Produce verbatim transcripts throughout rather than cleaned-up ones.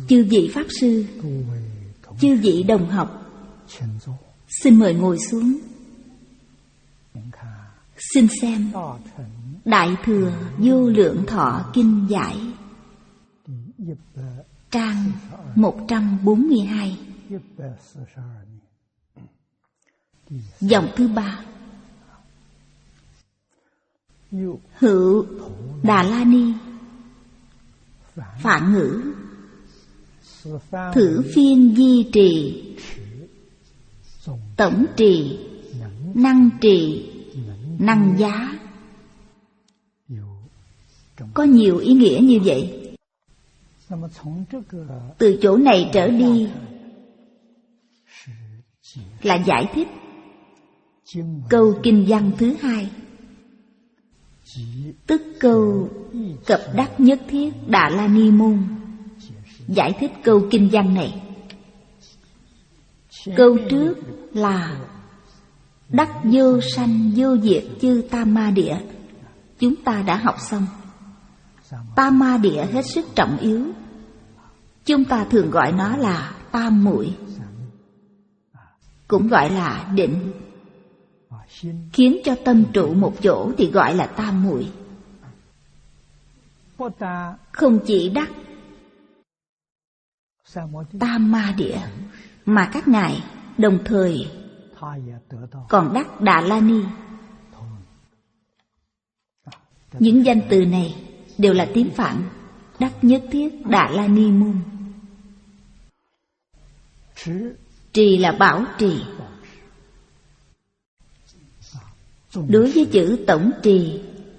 Chư vị Pháp Sư, chư vị đồng học, xin mời ngồi xuống. Xin xem Đại Thừa Vô Lượng Thọ Kinh Giải, trang một trăm bốn mươi hai, dòng thứ ba. Hữu Đà La Ni Phạn ngữ thử phiên di trì, tổng trì, năng trì, năng giá. Có nhiều ý nghĩa như vậy. Từ chỗ này trở đi là giải thích câu kinh văn thứ hai, tức câu cập đắc nhất thiết Đà La Ni môn. Giải thích câu kinh văn này. Câu trước là đắc vô sanh vô diệt chư Tam Ma Địa, chúng ta đã học xong. Tam Ma Địa hết sức trọng yếu, chúng ta thường gọi nó là tam muội, cũng gọi là định. Khiến cho tâm trụ một chỗ thì gọi là tam muội. Không chỉ đắc Tam Ma Địa, mà các ngài đồng thời còn đắc Đà La Ni. Những danh từ này đều là tiếng Phạn. Đắc nhất thiết Đà La Ni môn. Trì là bảo trì. Đối với chữ tổng trì,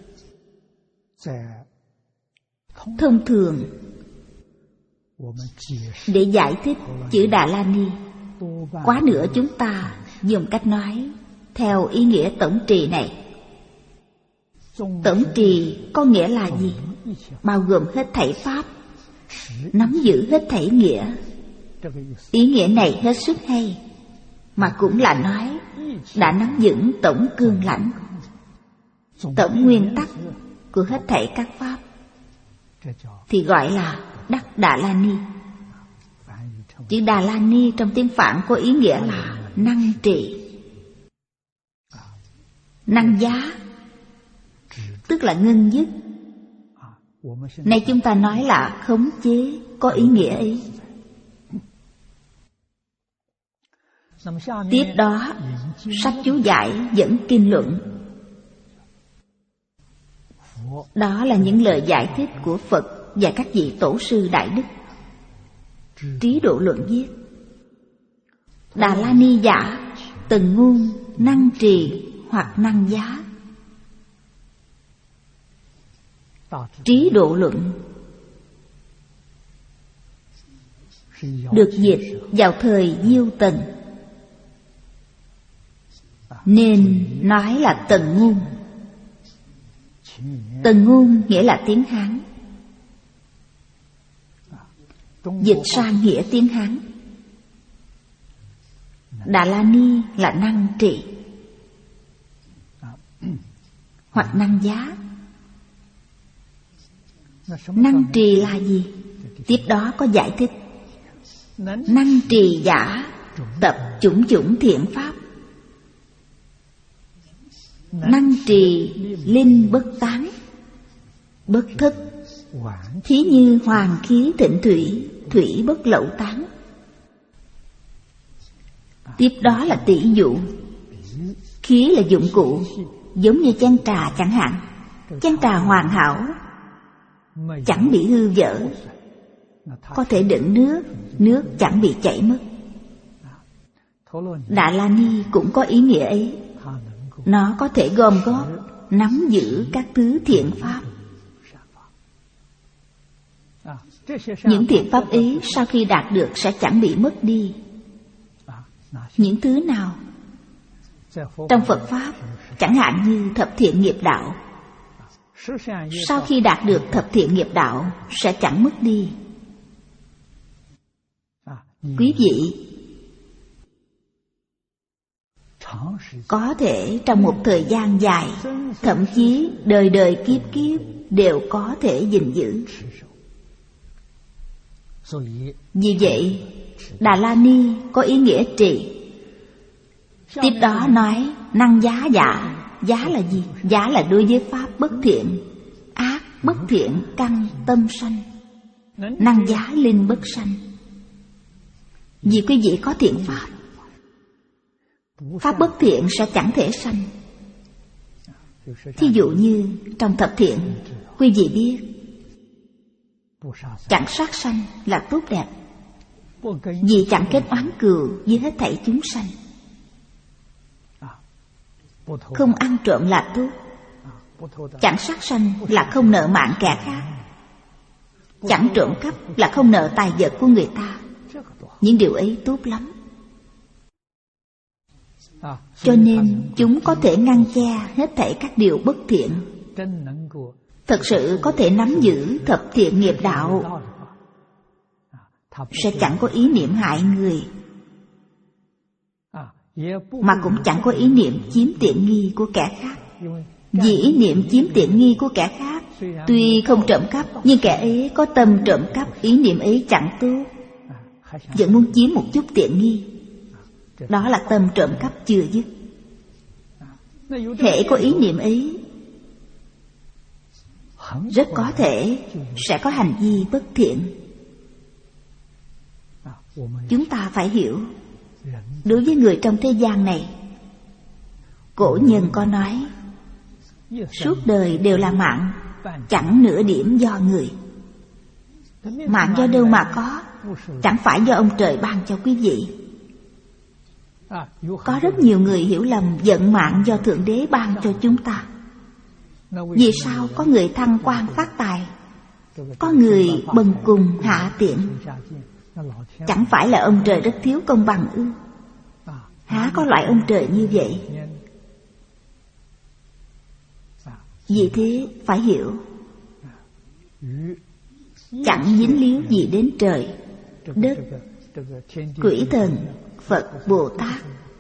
thông thường để giải thích chữ Đà La Ni, quá nữa chúng ta dùng cách nói theo ý nghĩa tổng trì này. Tổng trì có nghĩa là gì? Bao gồm hết thảy pháp, nắm giữ hết thảy nghĩa. Ý nghĩa này hết sức hay, mà cũng là nói đã nắm vững tổng cương lãnh, tổng nguyên tắc của hết thảy các pháp, thì gọi là đắc Đà La Ni. Chữ Đà La Ni trong tiếng Phạn có ý nghĩa là năng trì, năng giá, tức là ngưng dứt. Nay chúng ta nói là khống chế, có ý nghĩa ấy. Tiếp đó, sách chú giải dẫn kinh luận. Đó là những lời giải thích của Phật và các vị tổ sư đại đức. Trí Độ Luận viết: Đà La Ni giả, từng ngôn, năng trì hoặc năng giá. Trí Độ Luận được dịch vào thời Diêu Tần, nên nói là Tần ngôn. Tần ngôn nghĩa là tiếng Hán, dịch sang nghĩa tiếng Hán. Đà La Ni là năng trì hoặc năng giá. Năng trì là gì? Tiếp đó có giải thích. Năng trì giả, tập chủng chủng thiện pháp. Năng trì linh bất tán, bất thất. Thí như hoàng khí thịnh thủy, thủy bất lậu tán. Tiếp đó là tỷ dụ. Khí là dụng cụ, giống như chén trà chẳng hạn. Chén trà hoàn hảo, chẳng bị hư vỡ, có thể đựng nước, nước chẳng bị chảy mất. Đà La Ni cũng có ý nghĩa ấy. Nó có thể gom góp, nắm giữ các thứ thiện pháp. Những thiện pháp ấy sau khi đạt được sẽ chẳng bị mất đi. Những thứ nào? Trong Phật Pháp, chẳng hạn như thập thiện nghiệp đạo, sau khi đạt được thập thiện nghiệp đạo sẽ chẳng mất đi. Quý vị có thể trong một thời gian dài, thậm chí đời đời kiếp kiếp đều có thể gìn giữ. Vì vậy, Đà La Ni có ý nghĩa trì. Tiếp đó nói năng giá dạ. Giá là gì? Giá là đối với pháp bất thiện, ác bất thiện căn tâm sanh. Năng giá linh bất sanh. Vì quý vị có thiện pháp, pháp bất thiện sẽ chẳng thể sanh. Thí dụ như trong thập thiện, quý vị biết chẳng sát sanh là tốt đẹp, vì chẳng kết oán cừu với hết thảy chúng sanh. Không ăn trộm là tốt, chẳng sát sanh là không nợ mạng kẻ khác, chẳng trộm cắp là không nợ tài vật của người ta. Những điều ấy tốt lắm. Cho nên chúng có thể ngăn che hết thảy các điều bất thiện. Thật sự có thể nắm giữ thập thiện nghiệp đạo, sẽ chẳng có ý niệm hại người, mà cũng chẳng có ý niệm chiếm tiện nghi của kẻ khác. Vì ý niệm chiếm tiện nghi của kẻ khác, tuy không trộm cắp, nhưng kẻ ấy có tâm trộm cắp, ý niệm ấy chẳng tốt, vẫn muốn chiếm một chút tiện nghi. Đó là tâm trộm cắp chưa dứt. Hễ có ý niệm ấy, rất có thể sẽ có hành vi bất thiện. Chúng ta phải hiểu, đối với người trong thế gian này, cổ nhân có nói, suốt đời đều là mạng, chẳng nửa điểm do người. Mạng do đâu mà có? Chẳng phải do ông trời ban cho quý vị. Có rất nhiều người hiểu lầm vận mạng do Thượng Đế ban cho chúng ta. Vì sao có người thăng quan phát tài, có người bần cùng hạ tiện? Chẳng phải là ông trời rất thiếu công bằng ư? Há có loại ông trời như vậy? Vì thế phải hiểu, chẳng dính líu gì đến trời, đất, quỷ thần, Phật, Bồ Tát.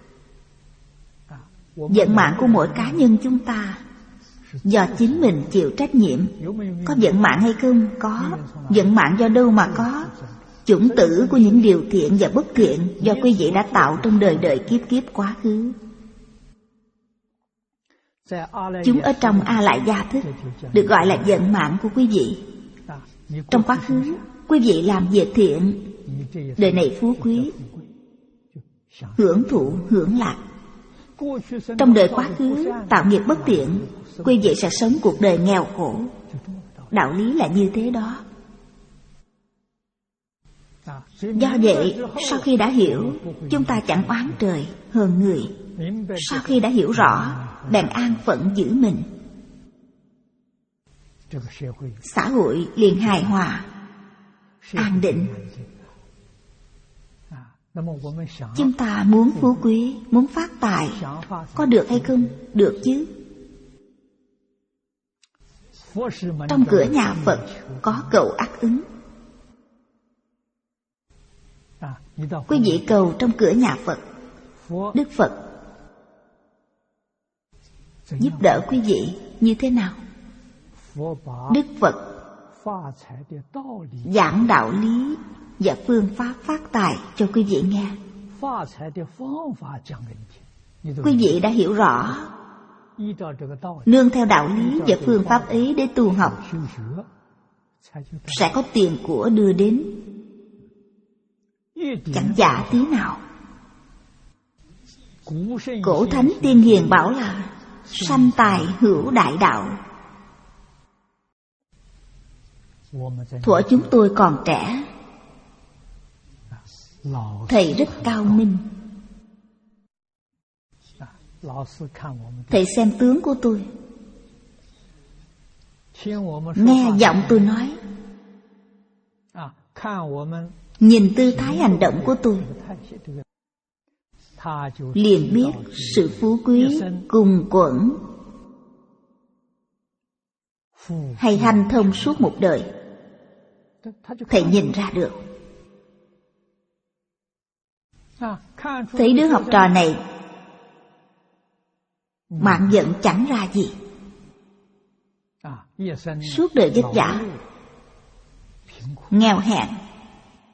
Vận mạng của mỗi cá nhân chúng ta do chính mình chịu trách nhiệm. Có vận mạng hay không? Có. Vận mạng do đâu mà có? Chủng tử của những điều thiện và bất thiện do quý vị đã tạo trong đời đời kiếp kiếp quá khứ. Chúng ở trong A Lại Gia Thức được gọi là vận mạng của quý vị. Trong quá khứ, quý vị làm việc thiện, đời này phú quý, hưởng thụ, hưởng lạc. Trong đời quá khứ tạo nghiệp bất thiện, quý vị sẽ sống cuộc đời nghèo khổ. Đạo lý là như thế đó. Do vậy, sau khi đã hiểu, chúng ta chẳng oán trời, hờn người. Sau khi đã hiểu rõ, bèn an phận giữ mình. Xã hội liền hài hòa, an định. Chúng ta muốn phú quý, muốn phát tài, có được hay không? Được chứ. Trong cửa nhà Phật có cầu ác ứng. Quý vị cầu trong cửa nhà Phật, Đức Phật giúp đỡ quý vị như thế nào? Đức Phật giảng đạo lý và phương pháp phát tài cho quý vị nghe. Quý vị đã hiểu rõ, nương theo đạo lý và phương pháp ấy để tu học, sẽ có tiền của đưa đến, chẳng giả tí nào. Cổ thánh tiên hiền bảo là sanh tài hữu đại đạo. Thuở chúng tôi còn trẻ, thầy rất cao minh. Thầy xem tướng của tôi, nghe giọng tôi nói, nhìn tư thái hành động của tôi, liền biết sự phú quý cùng quẩn hay hanh thông suốt một đời. Thầy nhìn ra được. Thấy đứa học trò này mạng giận chẳng ra gì, suốt đời vất vả, nghèo hèn,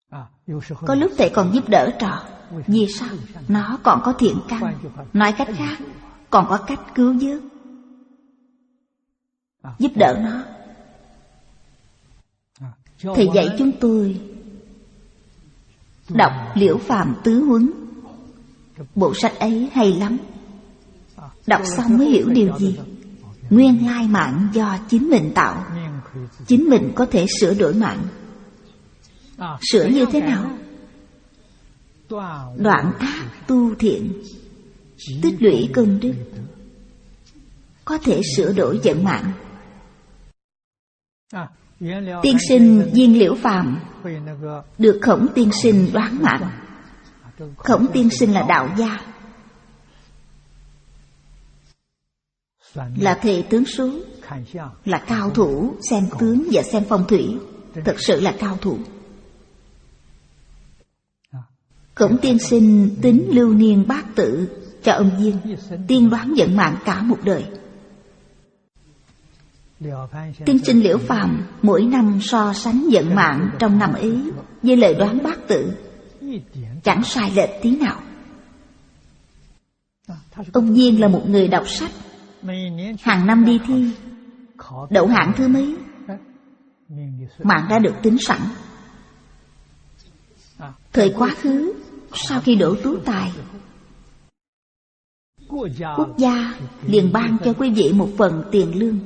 Có lúc thầy còn giúp đỡ trò. Vì sao? Nó còn có thiện căn. Nói cách khác, còn có cách cứu vớt. Giúp đỡ nó. Thầy dạy chúng tôi đọc Liễu Phàm Tứ Huấn. Bộ sách ấy hay lắm. Đọc xong mới hiểu điều gì? Nguyên lai mạng do chính mình tạo. Chính mình có thể sửa đổi mạng. Sửa như thế nào? Đoạn ác tu thiện, tích lũy công đức, có thể sửa đổi vận mạng. Tiên sinh Viên Liễu Phàm được Khổng tiên sinh đoán mạng. Khổng tiên sinh là đạo gia, là thầy tướng số, là cao thủ xem tướng và xem phong thủy. Thật sự là cao thủ. Khổng tiên sinh tính lưu niên bát tự cho ông Viên, tiên đoán vận mạng cả một đời. Tiên sinh Liễu Phàm mỗi năm so sánh vận mạng trong năm ấy với lời đoán bát tự, chẳng sai lệch tí nào. Ông Viên là một người đọc sách, hàng năm đi thi, đậu hạng thứ mấy, mạng đã được tính sẵn. Thời quá khứ, sau khi đỗ tú tài, quốc gia liền ban cho quý vị một phần tiền lương,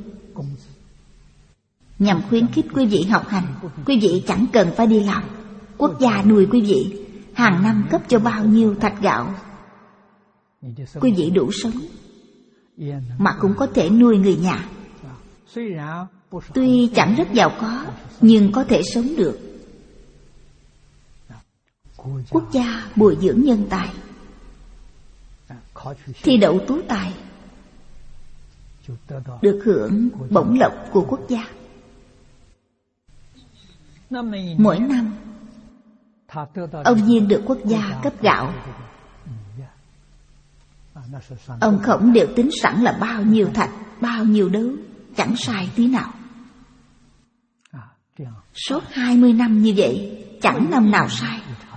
nhằm khuyến khích quý vị học hành. Quý vị chẳng cần phải đi làm, quốc gia nuôi quý vị, hàng năm cấp cho bao nhiêu thạch gạo, quý vị đủ sống, mà cũng có thể nuôi người nhà. Tuy chẳng rất giàu có, nhưng có thể sống được. Quốc gia bồi dưỡng nhân tài, thi đậu tú tài, được hưởng bổng lộc của quốc gia. Mỗi năm ông Viên được quốc gia cấp gạo. Ông Khổng đều tính sẵn là bao nhiêu thạch, bao nhiêu đấu, chẳng sai tí nào. Suốt hai mươi năm như vậy, chẳng năm nào sai.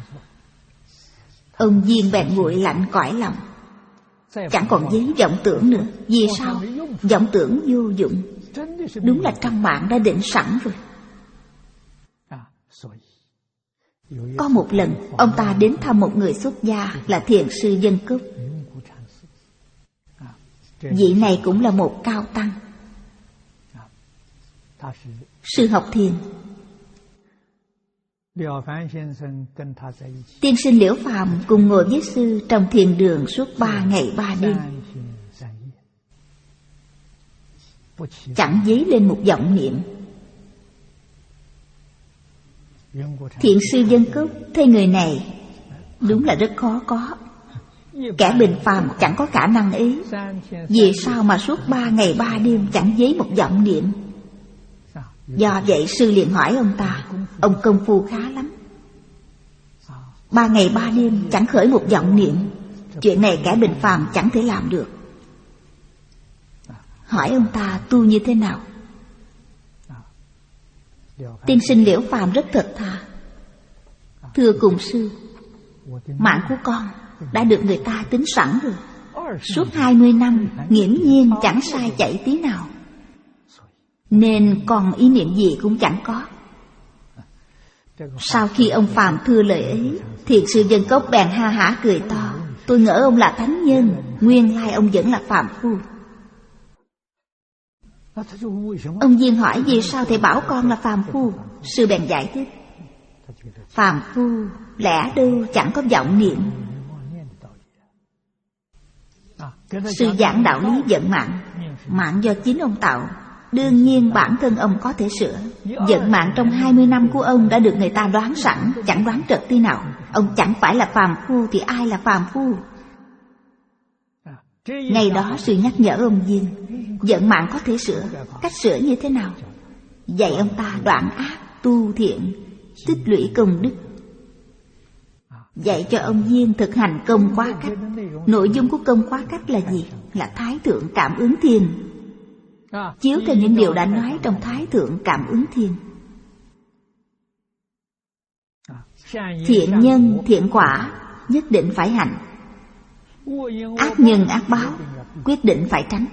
Ông Viên bèn nguội lạnh cõi lòng, chẳng còn giấy vọng tưởng nữa. Vì sao? Vọng tưởng vô dụng. Đúng là trong mạng đã định sẵn rồi. Có một lần, ông ta đến thăm một người xuất gia là Thiền sư Dân Cốc. Vị này cũng là một cao tăng, sư học thiền. Tiên sinh Liễu Phàm cùng ngồi với sư trong thiền đường suốt ba ngày ba đêm, chẳng dấy lên một vọng niệm. Thiền sư Dân Cốc thấy người này đúng là rất khó có. Kẻ bình phàm chẳng có khả năng ấy. Vì sao mà suốt ba ngày ba đêm chẳng dấy một vọng niệm? Do vậy sư liền hỏi ông ta, ông công phu khá lắm, ba ngày ba đêm chẳng khởi một vọng niệm, chuyện này kẻ bình phàm chẳng thể làm được. Hỏi ông ta tu như thế nào? Tiên sinh Liễu Phàm rất thật thà, thưa cùng sư, mạng của con đã được người ta tính sẵn rồi. Suốt hai mươi năm nghiễm nhiên chẳng sai chạy tí nào, nên còn ý niệm gì cũng chẳng có. Sau khi ông Phàm thưa lời ấy, Thiền sư Dân Cốc bèn ha hả cười to. Tôi ngỡ ông là thánh nhân, nguyên lai ông vẫn là phàm phu. Ông Viên hỏi vì sao thầy bảo con là phàm phu. Sư bèn giải thích, phàm phu lẽ đâu chẳng có vọng niệm. Sư giảng đạo lý vận mạng, mạng do chính ông tạo, đương nhiên bản thân ông có thể sửa. Vận mạng trong hai mươi năm của ông đã được người ta đoán sẵn, chẳng đoán trật tí nào. Ông chẳng phải là phàm phu thì ai là phàm phu? Ngày đó sư nhắc nhở ông Viên, vận mạng có thể sửa. Cách sửa như thế nào? Dạy ông ta đoạn ác tu thiện, tích lũy công đức. Dạy cho ông Viên thực hành công quá cách. Nội dung của công quá cách là gì? Là Thái Thượng Cảm Ứng Thiền, chiếu theo những điều đã nói trong Thái Thượng Cảm Ứng Thiền. Thiện nhân thiện quả nhất định phải hành, ác nhân ác báo quyết định phải tránh.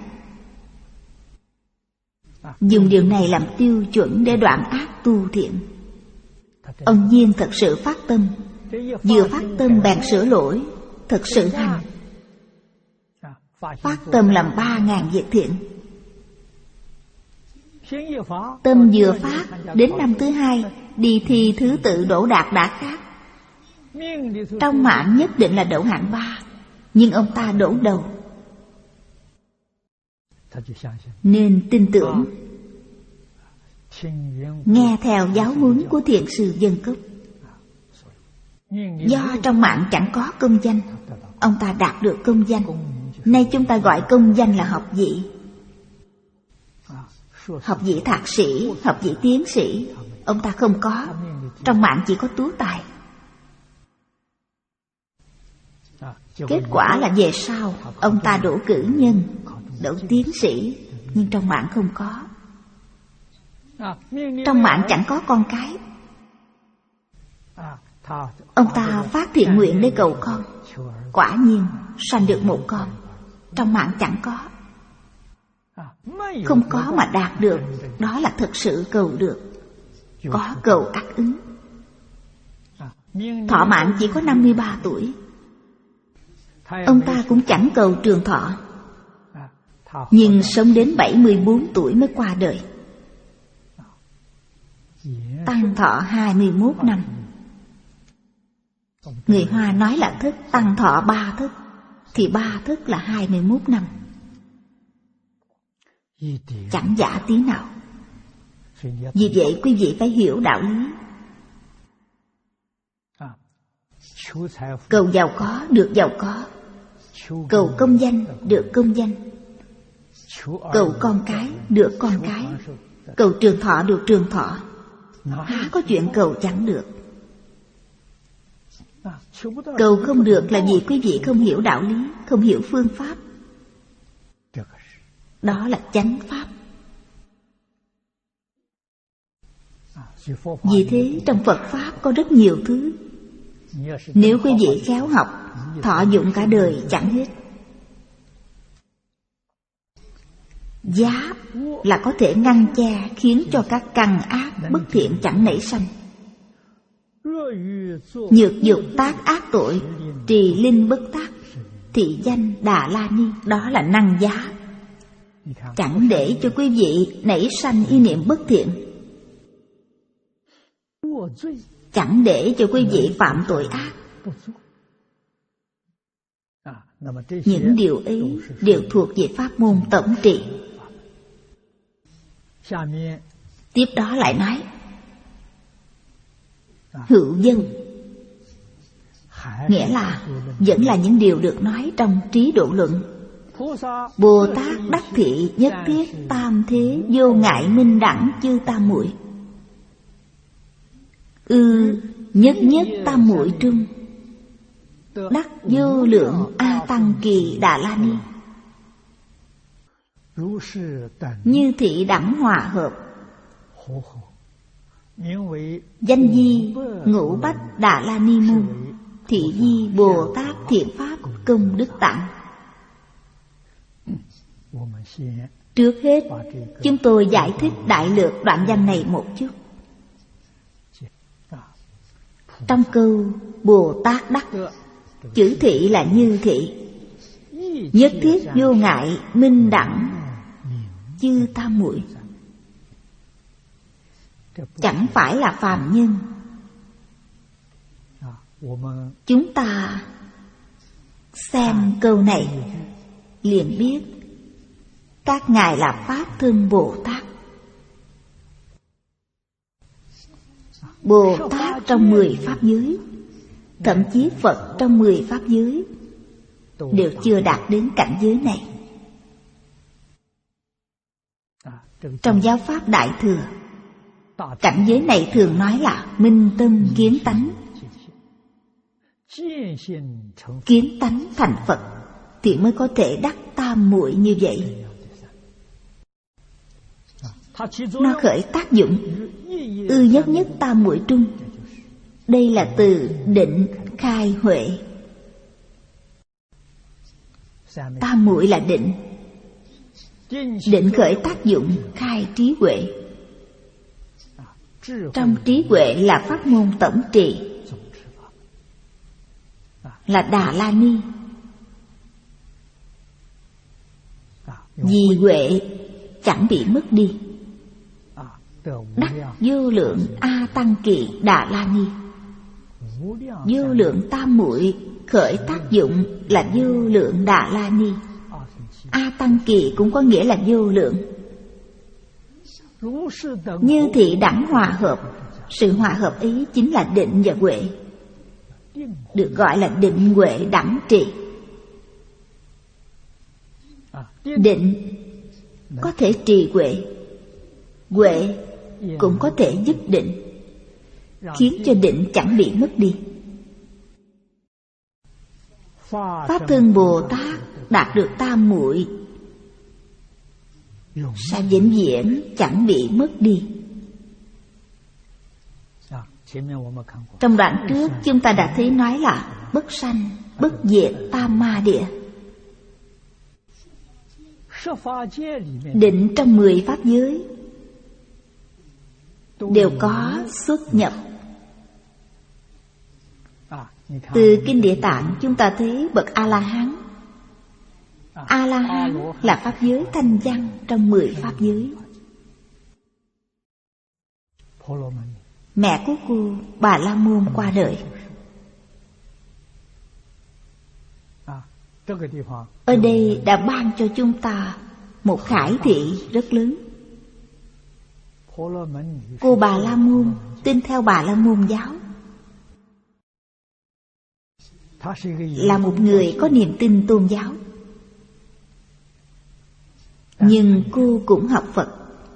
Dùng điều này làm tiêu chuẩn để đoạn ác tu thiện. Ông Diên thật sự phát tâm, vừa phát tâm bèn sửa lỗi, thật sự hành. Phát tâm làm ba ngàn việc thiện. Tâm vừa phát, đến năm thứ hai đi thi thứ tự đỗ đạt đã khác. Trong mạng nhất định là đậu hạng ba, nhưng ông ta đỗ đầu, nên tin tưởng, nghe theo giáo huấn của thiện sư Dân Cốc. Do trong mạng chẳng có công danh, ông ta đạt được công danh. Nay chúng ta gọi công danh là học vị. Học vị thạc sĩ, học vị tiến sĩ, ông ta không có. Trong mạng chỉ có tú tài. Kết quả là về sau ông ta đỗ cử nhân, đỗ tiến sĩ, nhưng trong mạng không có. Trong mạng chẳng có con cái. Ông ta phát thiện nguyện để cầu con, quả nhiên sanh được một con. Trong mạng chẳng có. Không có mà đạt được, đó là thật sự cầu được. Có cầu ác ứng. Thọ mạng chỉ có năm mươi ba tuổi. Ông ta cũng chẳng cầu trường thọ, nhưng sống đến bảy mươi bốn tuổi mới qua đời. Tăng thọ hai mươi mốt năm. Người Hoa nói là thức tăng thọ ba thức, thì ba thức là hai mươi mốt năm. Chẳng giả tí nào. Vì vậy quý vị phải hiểu đạo lý. Cầu giàu có được giàu có, cầu công danh được công danh, cầu con cái được con cái, cầu trường thọ được trường thọ. Há có chuyện cầu chẳng được. Cầu không được là vì quý vị không hiểu đạo lý, không hiểu phương pháp. Đó là chánh pháp. Vì thế trong Phật Pháp có rất nhiều thứ. Nếu quý vị khéo học, thọ dụng cả đời chẳng hết. Giá là có thể ngăn che, khiến cho các căn ác bất thiện chẳng nảy sanh. Nhược dục tác ác tội, trì linh bất tác, thị danh Đà La Ni. Đó là năng giá, chẳng để cho quý vị nảy sanh ý niệm bất thiện, chẳng để cho quý vị phạm tội ác. Những điều ấy đều thuộc về pháp môn tổng trị. Tiếp đó lại nói hữu dân, nghĩa là vẫn là những điều được nói trong Trí Độ Luận. Bồ Tát đắc thị nhất thiết tam thế vô ngại minh đẳng chư tam muội. Ư nhất nhất tam muội trung, đắc vô lượng A Tăng Kỳ Đà La Ni. Như thị đẳng hòa hợp, danh di ngũ bách Đà La Ni môn, thị di Bồ Tát thiện pháp công đức tạng. Trước hết chúng tôi giải thích đại lược đoạn văn này một chút. Trong câu Bồ Tát đắc, chữ thị là như thị, nhất thiết vô ngại minh đẳng chư tam muội. Chẳng phải là phàm nhân. Chúng ta xem câu này liền biết các ngài là Pháp thân Bồ Tát. Bồ Tát trong mười Pháp giới, thậm chí Phật trong mười Pháp giới đều chưa đạt đến cảnh giới này. Trong giáo Pháp Đại Thừa, cảnh giới này thường nói là minh tâm kiến tánh. Kiến tánh thành Phật thì mới có thể đắc tam muội như vậy. Nó khởi tác dụng ư nhất nhất tam muội trung, Đây là từ định khai huệ. Tam muội là định. Định khởi tác dụng khai trí huệ. Trong trí huệ là pháp môn tổng trị, là Đà La Ni. Vì huệ chẳng bị mất đi. Đắc vô lượng A Tăng Kỳ Đà La Ni. Vô lượng tam muội khởi tác dụng là vô lượng Đà La Ni. A Tăng Kỳ cũng có nghĩa là vô lượng. Như thị đẳng hòa hợp. Sự hòa hợp ấy chính là định và huệ, được gọi là định huệ đẳng trị. Định có thể trì huệ, huệ cũng có thể giúp định, khiến cho định chẳng bị mất đi. Pháp Thân Bồ Tát đạt được tam muội sẽ vĩnh viễn chẳng bị mất đi. Trong đoạn trước chúng ta đã thấy nói là bất sanh, bất diệt tam ma địa. Định trong mười pháp giới đều có xuất nhập. Từ Kinh Địa Tạng chúng ta thấy bậc A-la-hán. A-la-hán là pháp giới thanh văn trong mười pháp giới. Mẹ của cô Bà La Môn qua đời. Ở đây đã ban cho chúng ta một khải thị rất lớn. Cô Bà La Môn tin theo Bà La Môn giáo, là một người có niềm tin tôn giáo. Nhưng cô cũng học Phật.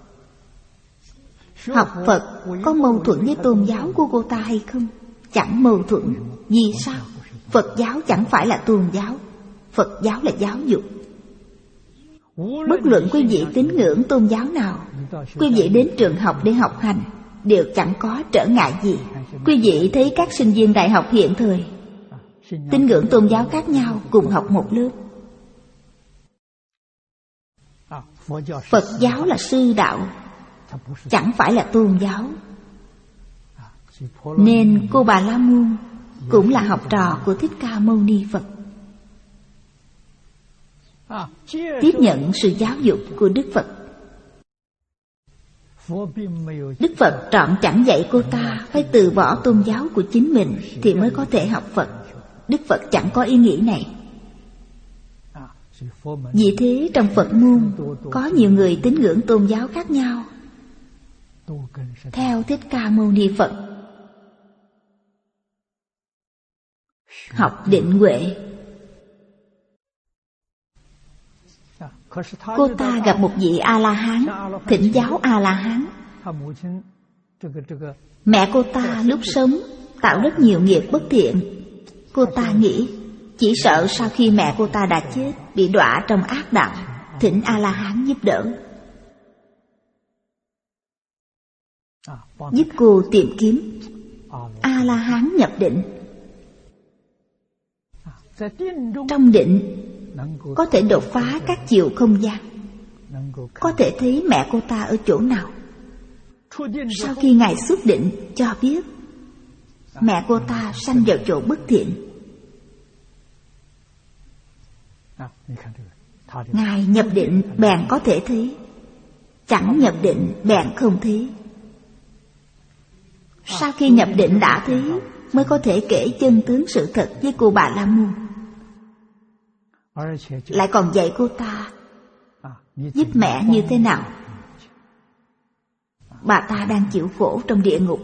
Học Phật có mâu thuẫn với tôn giáo của cô ta hay không? Chẳng mâu thuẫn. Vì sao? Phật giáo chẳng phải là tôn giáo. Phật giáo là giáo dục. Bất luận quý vị tín ngưỡng tôn giáo nào, quý vị đến trường học để học hành đều chẳng có trở ngại gì. Quý vị thấy các sinh viên đại học hiện thời tín ngưỡng tôn giáo khác nhau cùng học một lớp. Phật giáo là sư đạo, chẳng phải là tôn giáo. Nên cô Bà La Môn cũng là học trò của Thích Ca Mâu Ni Phật, tiếp nhận sự giáo dục của Đức Phật. Đức Phật trọn chẳng dạy cô ta phải từ bỏ tôn giáo của chính mình thì mới có thể học Phật. Đức Phật chẳng có ý nghĩ này. Vì thế trong Phật môn có nhiều người tín ngưỡng tôn giáo khác nhau, theo Thích Ca Mâu Ni Phật, học định huệ. Cô ta gặp một vị A-la-hán, thỉnh giáo A-la-hán. Mẹ cô ta lúc sống tạo rất nhiều nghiệp bất thiện. Cô ta nghĩ chỉ sợ sau khi mẹ cô ta đã chết bị đọa trong ác đạo, thỉnh A-la-hán giúp đỡ, giúp cô tìm kiếm. A-la-hán nhập định. Trong định có thể đột phá các chiều không gian, có thể thấy mẹ cô ta ở chỗ nào. Sau khi Ngài xuất định cho biết mẹ cô ta sanh vào chỗ bất thiện. Ngài nhập định bèn có thể thấy, chẳng nhập định bèn không thấy. Sau khi nhập định đã thấy mới có thể kể chân tướng sự thật với cô Bà La Môn. Lại còn dạy cô ta giúp mẹ như thế nào. Bà ta đang chịu khổ trong địa ngục,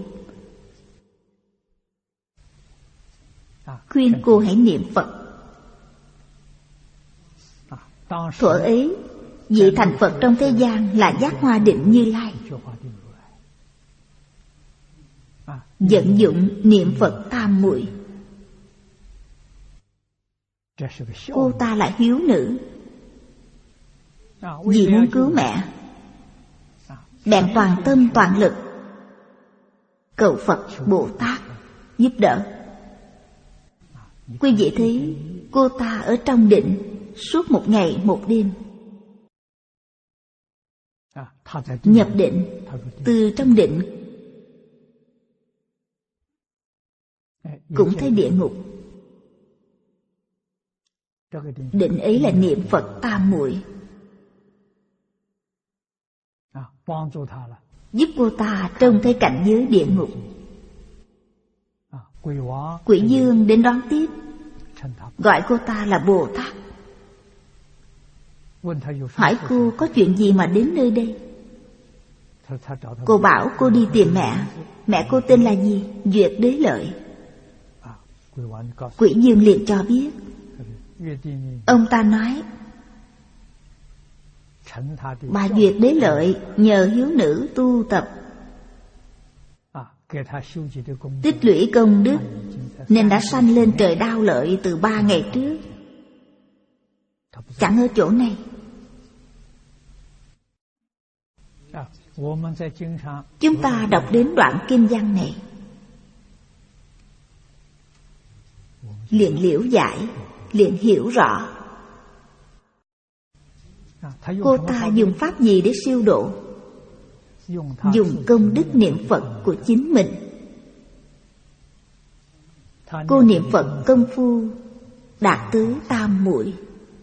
khuyên cô hãy niệm Phật. Thuở ấy vị thành Phật trong thế gian là Giác Hoa Định Như Lai, vận dụng niệm Phật tam muội. Cô ta là hiếu nữ, vì muốn cứu mẹ bèn toàn tâm toàn lực cầu Phật Bồ Tát giúp đỡ. Quý vị thấy cô ta ở trong định suốt một ngày một đêm. Nhập định, từ trong định cũng thấy địa ngục. Định ấy là niệm Phật tam muội, giúp cô ta trông thấy cảnh giới địa ngục. Quỷ dương đến đón tiếp, gọi cô ta là Bồ Tát. Hỏi cô có chuyện gì mà đến nơi đây. Cô bảo cô đi tìm mẹ. Mẹ cô tên là gì? Duyệt Đế Lợi. Quỷ dương liền cho biết. Ông ta nói, bà Duyệt Đế Lợi nhờ hiếu nữ tu tập, tích lũy công đức, nên đã sanh lên trời Đao Lợi từ ba ngày trước. Chẳng ở chỗ này. Chúng ta đọc đến đoạn kinh văn này, liền liễu giải, liền hiểu rõ. Cô ta dùng pháp gì để siêu độ? Dùng công đức niệm Phật của chính mình. Cô niệm Phật công phu đạt tới tam muội.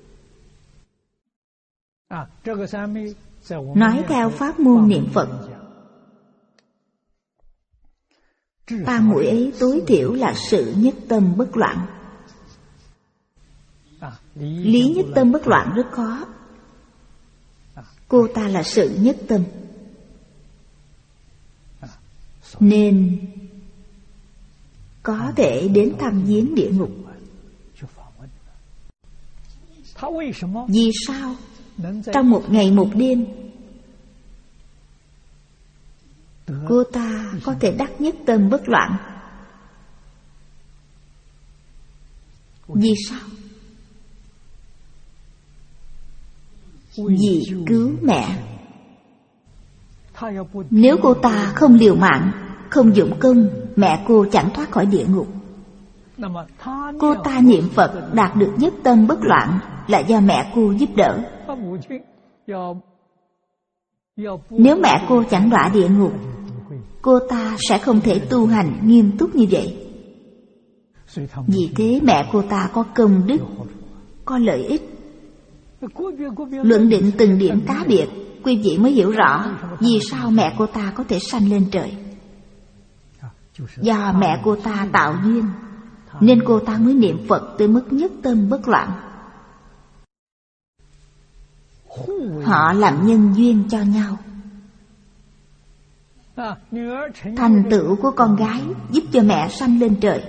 Nói theo pháp môn niệm Phật, tam muội ấy tối thiểu là sự nhất tâm bất loạn. Lý nhất tâm bất loạn rất khó. Cô ta là sự nhất tâm, nên có thể đến thăm viếng địa ngục. Vì sao trong một ngày một đêm cô ta có thể đắc nhất tâm bất loạn? Vì sao? Vì cứu mẹ. Nếu cô ta không liều mạng, không dụng công, mẹ cô chẳng thoát khỏi địa ngục. Cô ta niệm Phật đạt được nhất tâm bất loạn là do mẹ cô giúp đỡ. Nếu mẹ cô chẳng đọa địa ngục, cô ta sẽ không thể tu hành nghiêm túc như vậy. Vì thế mẹ cô ta có công đức, có lợi ích. Luận định từng điểm cá biệt, quý vị mới hiểu rõ vì sao mẹ cô ta có thể sanh lên trời. Do mẹ cô ta tạo duyên, nên cô ta mới niệm Phật tới mức nhất tâm bất loạn. Họ làm nhân duyên cho nhau. Thành tựu của con gái giúp cho mẹ sanh lên trời,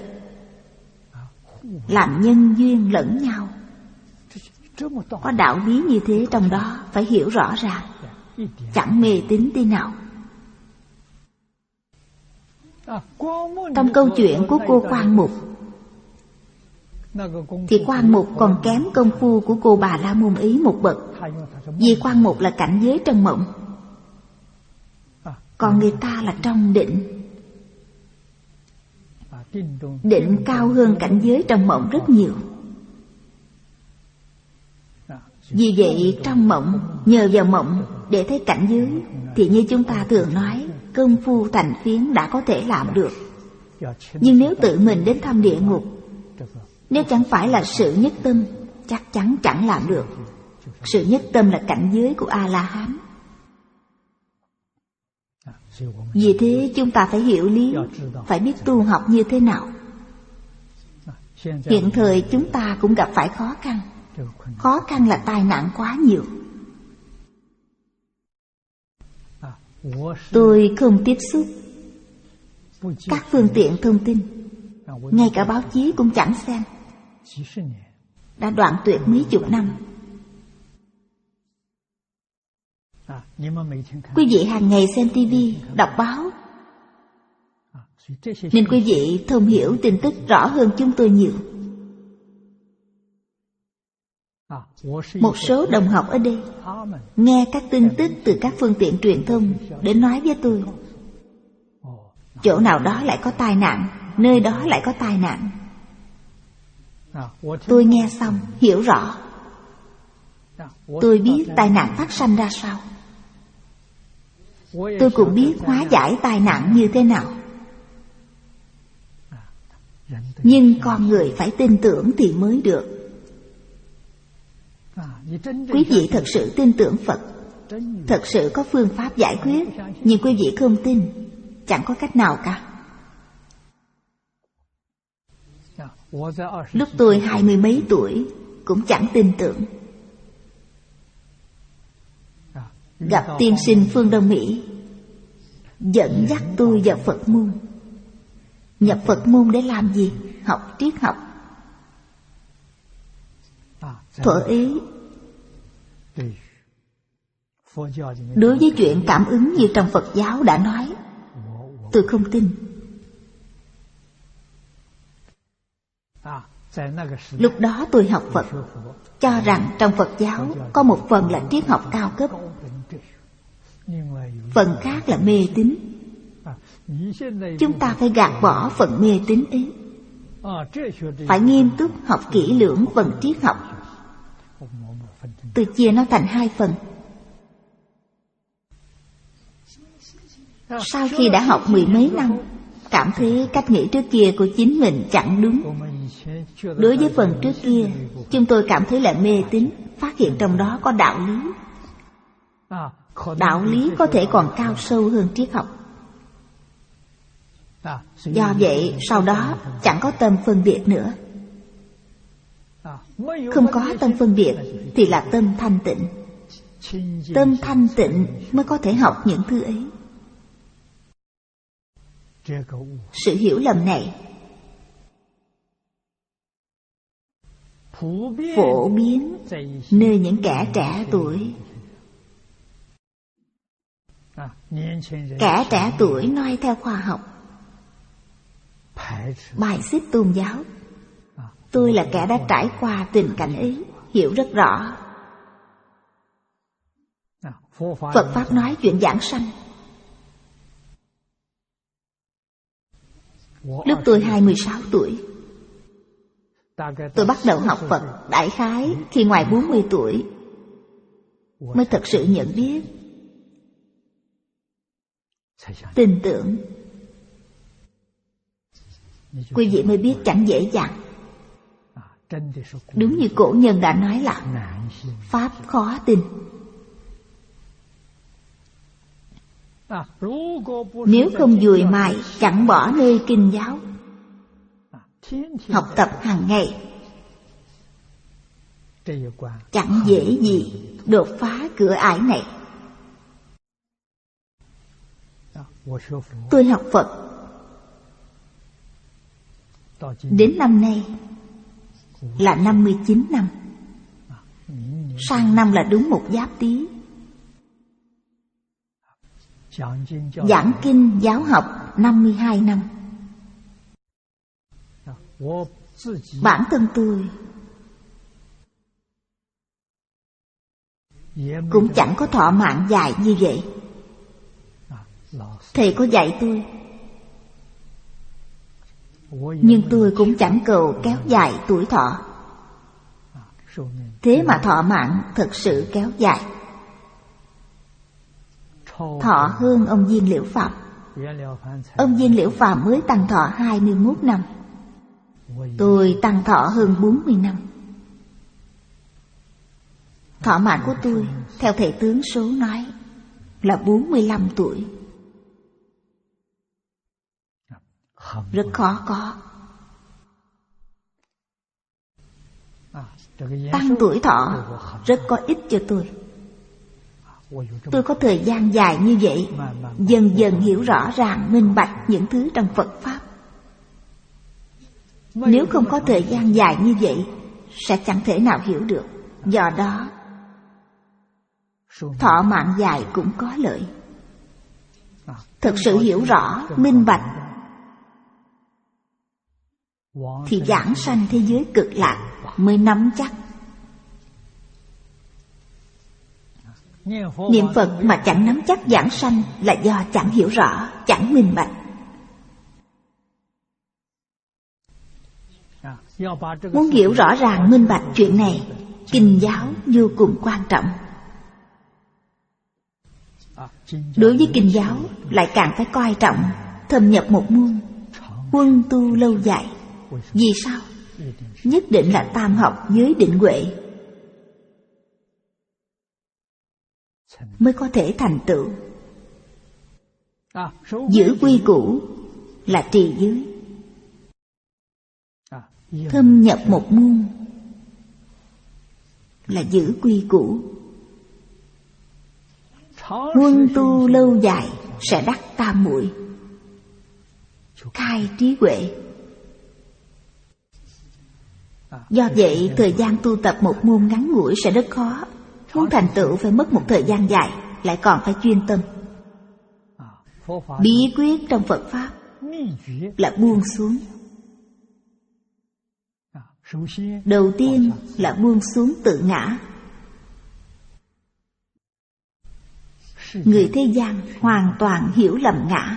làm nhân duyên lẫn nhau. Có đạo lý như thế trong đó, phải hiểu rõ ràng, chẳng mê tín tí nào. Trong câu chuyện của cô Quan Mục, thì Quan Mục còn kém công phu của cô Bà La Môn ấy một bậc. Vì Quan Mục là cảnh giới trong mộng, còn người ta là trong định. Định cao hơn cảnh giới trong mộng rất nhiều. Vì vậy trong mộng, nhờ vào mộng để thấy cảnh giới, thì như chúng ta thường nói, công phu thành phiến đã có thể làm được. Nhưng nếu tự mình đến thăm địa ngục, nếu chẳng phải là sự nhất tâm, chắc chắn chẳng làm được. Sự nhất tâm là cảnh giới của A-la-hán. Vì thế chúng ta phải hiểu lý, phải biết tu học như thế nào. Hiện thời chúng ta cũng gặp phải khó khăn. Khó khăn là tai nạn quá nhiều. Tôi không tiếp xúc các phương tiện thông tin, ngay cả báo chí cũng chẳng xem. Đã đoạn tuyệt mấy chục năm. Quý vị hàng ngày xem tivi, đọc báo, nên quý vị thông hiểu tin tức rõ hơn chúng tôi nhiều. Một số đồng học ở đây nghe các tin tức từ các phương tiện truyền thông đến nói với tôi, chỗ nào đó lại có tai nạn, nơi đó lại có tai nạn. Tôi nghe xong hiểu rõ. Tôi biết tai nạn phát sanh ra sao. Tôi cũng biết hóa giải tai nạn như thế nào. Nhưng con người phải tin tưởng thì mới được. Quý vị thật sự tin tưởng Phật, thật sự có phương pháp giải quyết, nhưng quý vị không tin, chẳng có cách nào cả. Lúc tôi hai mươi mấy tuổi cũng chẳng tin tưởng. Gặp tiên sinh Phương Đông Mỹ, dẫn dắt tôi vào Phật môn. Nhập Phật môn để làm gì? Học triết học. Thuở ấy, đối với chuyện cảm ứng như trong Phật giáo đã nói, tôi không tin. Lúc đó tôi học Phật, cho rằng trong Phật giáo có một phần là triết học cao cấp, phần khác là mê tín. Chúng ta phải gạt bỏ phần mê tín ấy, phải nghiêm túc học kỹ lưỡng phần triết học. Tôi chia nó thành hai phần. Sau khi đã học mười mấy năm, cảm thấy cách nghĩ trước kia của chính mình chẳng đúng. Đối với phần trước kia, chúng tôi cảm thấy là mê tín, phát hiện trong đó có đạo lý. Đạo lý có thể còn cao sâu hơn triết học. Do vậy, sau đó chẳng có tâm phân biệt nữa. Không có tâm phân biệt thì là tâm thanh tịnh. Tâm thanh tịnh mới có thể học những thứ ấy. Sự hiểu lầm này phổ biến nơi những kẻ trẻ tuổi. Kẻ trẻ tuổi noi theo khoa học, bài xích tôn giáo. Tôi là kẻ đã trải qua tình cảnh ấy, hiểu rất rõ. Phật Pháp nói chuyện giảng sanh. Lúc tôi hai mươi sáu tuổi, tôi bắt đầu học Phật. Đại khái khi ngoài bốn mươi tuổi mới thật sự nhận biết, tin tưởng. Quý vị mới biết chẳng dễ dàng. Đúng như cổ nhân đã nói là Pháp khó tin. Nếu không dùi mài chẳng bỏ nơi kinh giáo, học tập hàng ngày, chẳng dễ gì đột phá cửa ải này. Tôi học Phật đến năm nay là năm mươi chín năm. Sang năm là đúng một Giáp Tý. Giảng kinh giáo học năm mươi hai năm. Bản thân tôi cũng chẳng có thọ mạng dài như vậy. Thầy có dạy tôi, nhưng tôi cũng chẳng cầu kéo dài tuổi thọ. Thế mà thọ mạng thật sự kéo dài, thọ hơn ông Diên Liễu Phàm. Ông Diên Liễu Phàm mới tăng thọ hai mươi mốt năm, tôi tăng thọ hơn bốn mươi năm. Thọ mạng của tôi theo thầy tướng số nói là bốn mươi lăm tuổi. Rất khó có. Tăng tuổi thọ rất có ích cho tôi. Tôi có thời gian dài như vậy, dần dần hiểu rõ ràng minh bạch những thứ trong Phật Pháp. Nếu không có thời gian dài như vậy, sẽ chẳng thể nào hiểu được. Do đó, thọ mạng dài cũng có lợi. Thực sự hiểu rõ, minh bạch, thì giảng sanh thế giới cực lạc mới nắm chắc. Niệm Phật mà chẳng nắm chắc giảng sanh là do chẳng hiểu rõ, chẳng minh bạch. Muốn hiểu rõ ràng minh bạch chuyện này, kinh giáo vô cùng quan trọng. Đối với kinh giáo lại càng phải coi trọng thâm nhập một môn, quân tu lâu dài. Vì sao? Nhất định là tam học với định huệ mới có thể thành tựu. Giữ quy củ là trì giới. Thâm nhập một môn là giữ quy củ. Quân tu lâu dài sẽ đắc tam muội, khai trí huệ. Do vậy, thời gian tu tập một môn ngắn ngủi sẽ rất khó. Muốn thành tựu phải mất một thời gian dài, lại còn phải chuyên tâm. Bí quyết trong Phật Pháp là buông xuống. Đầu tiên là buông xuống tự ngã. Người thế gian hoàn toàn hiểu lầm ngã.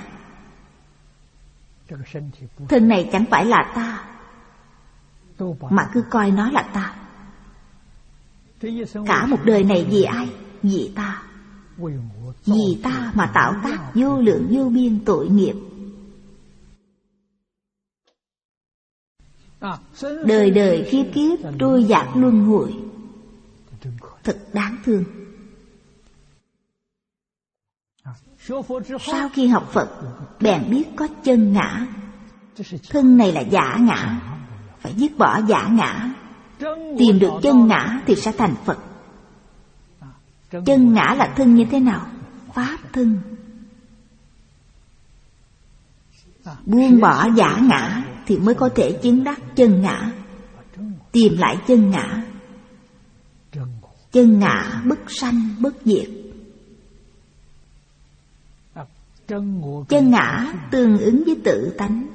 Thân này chẳng phải là ta, mà cứ coi nó là ta. Cả một đời này vì ai? Vì ta. Vì ta mà tạo tác vô lượng vô biên tội nghiệp. Đời đời kiếp kiếp trôi dạt luân hồi, thật đáng thương. Sau khi học Phật, bèn biết có chân ngã. Thân này là giả ngã, phải dứt bỏ giả ngã. Tìm được chân ngã thì sẽ thành Phật. Chân ngã là thân như thế nào? Pháp thân. Buông bỏ giả ngã thì mới có thể chứng đắc chân ngã. Tìm lại chân ngã. Chân ngã bất sanh bất diệt. Chân ngã tương ứng với tự tánh,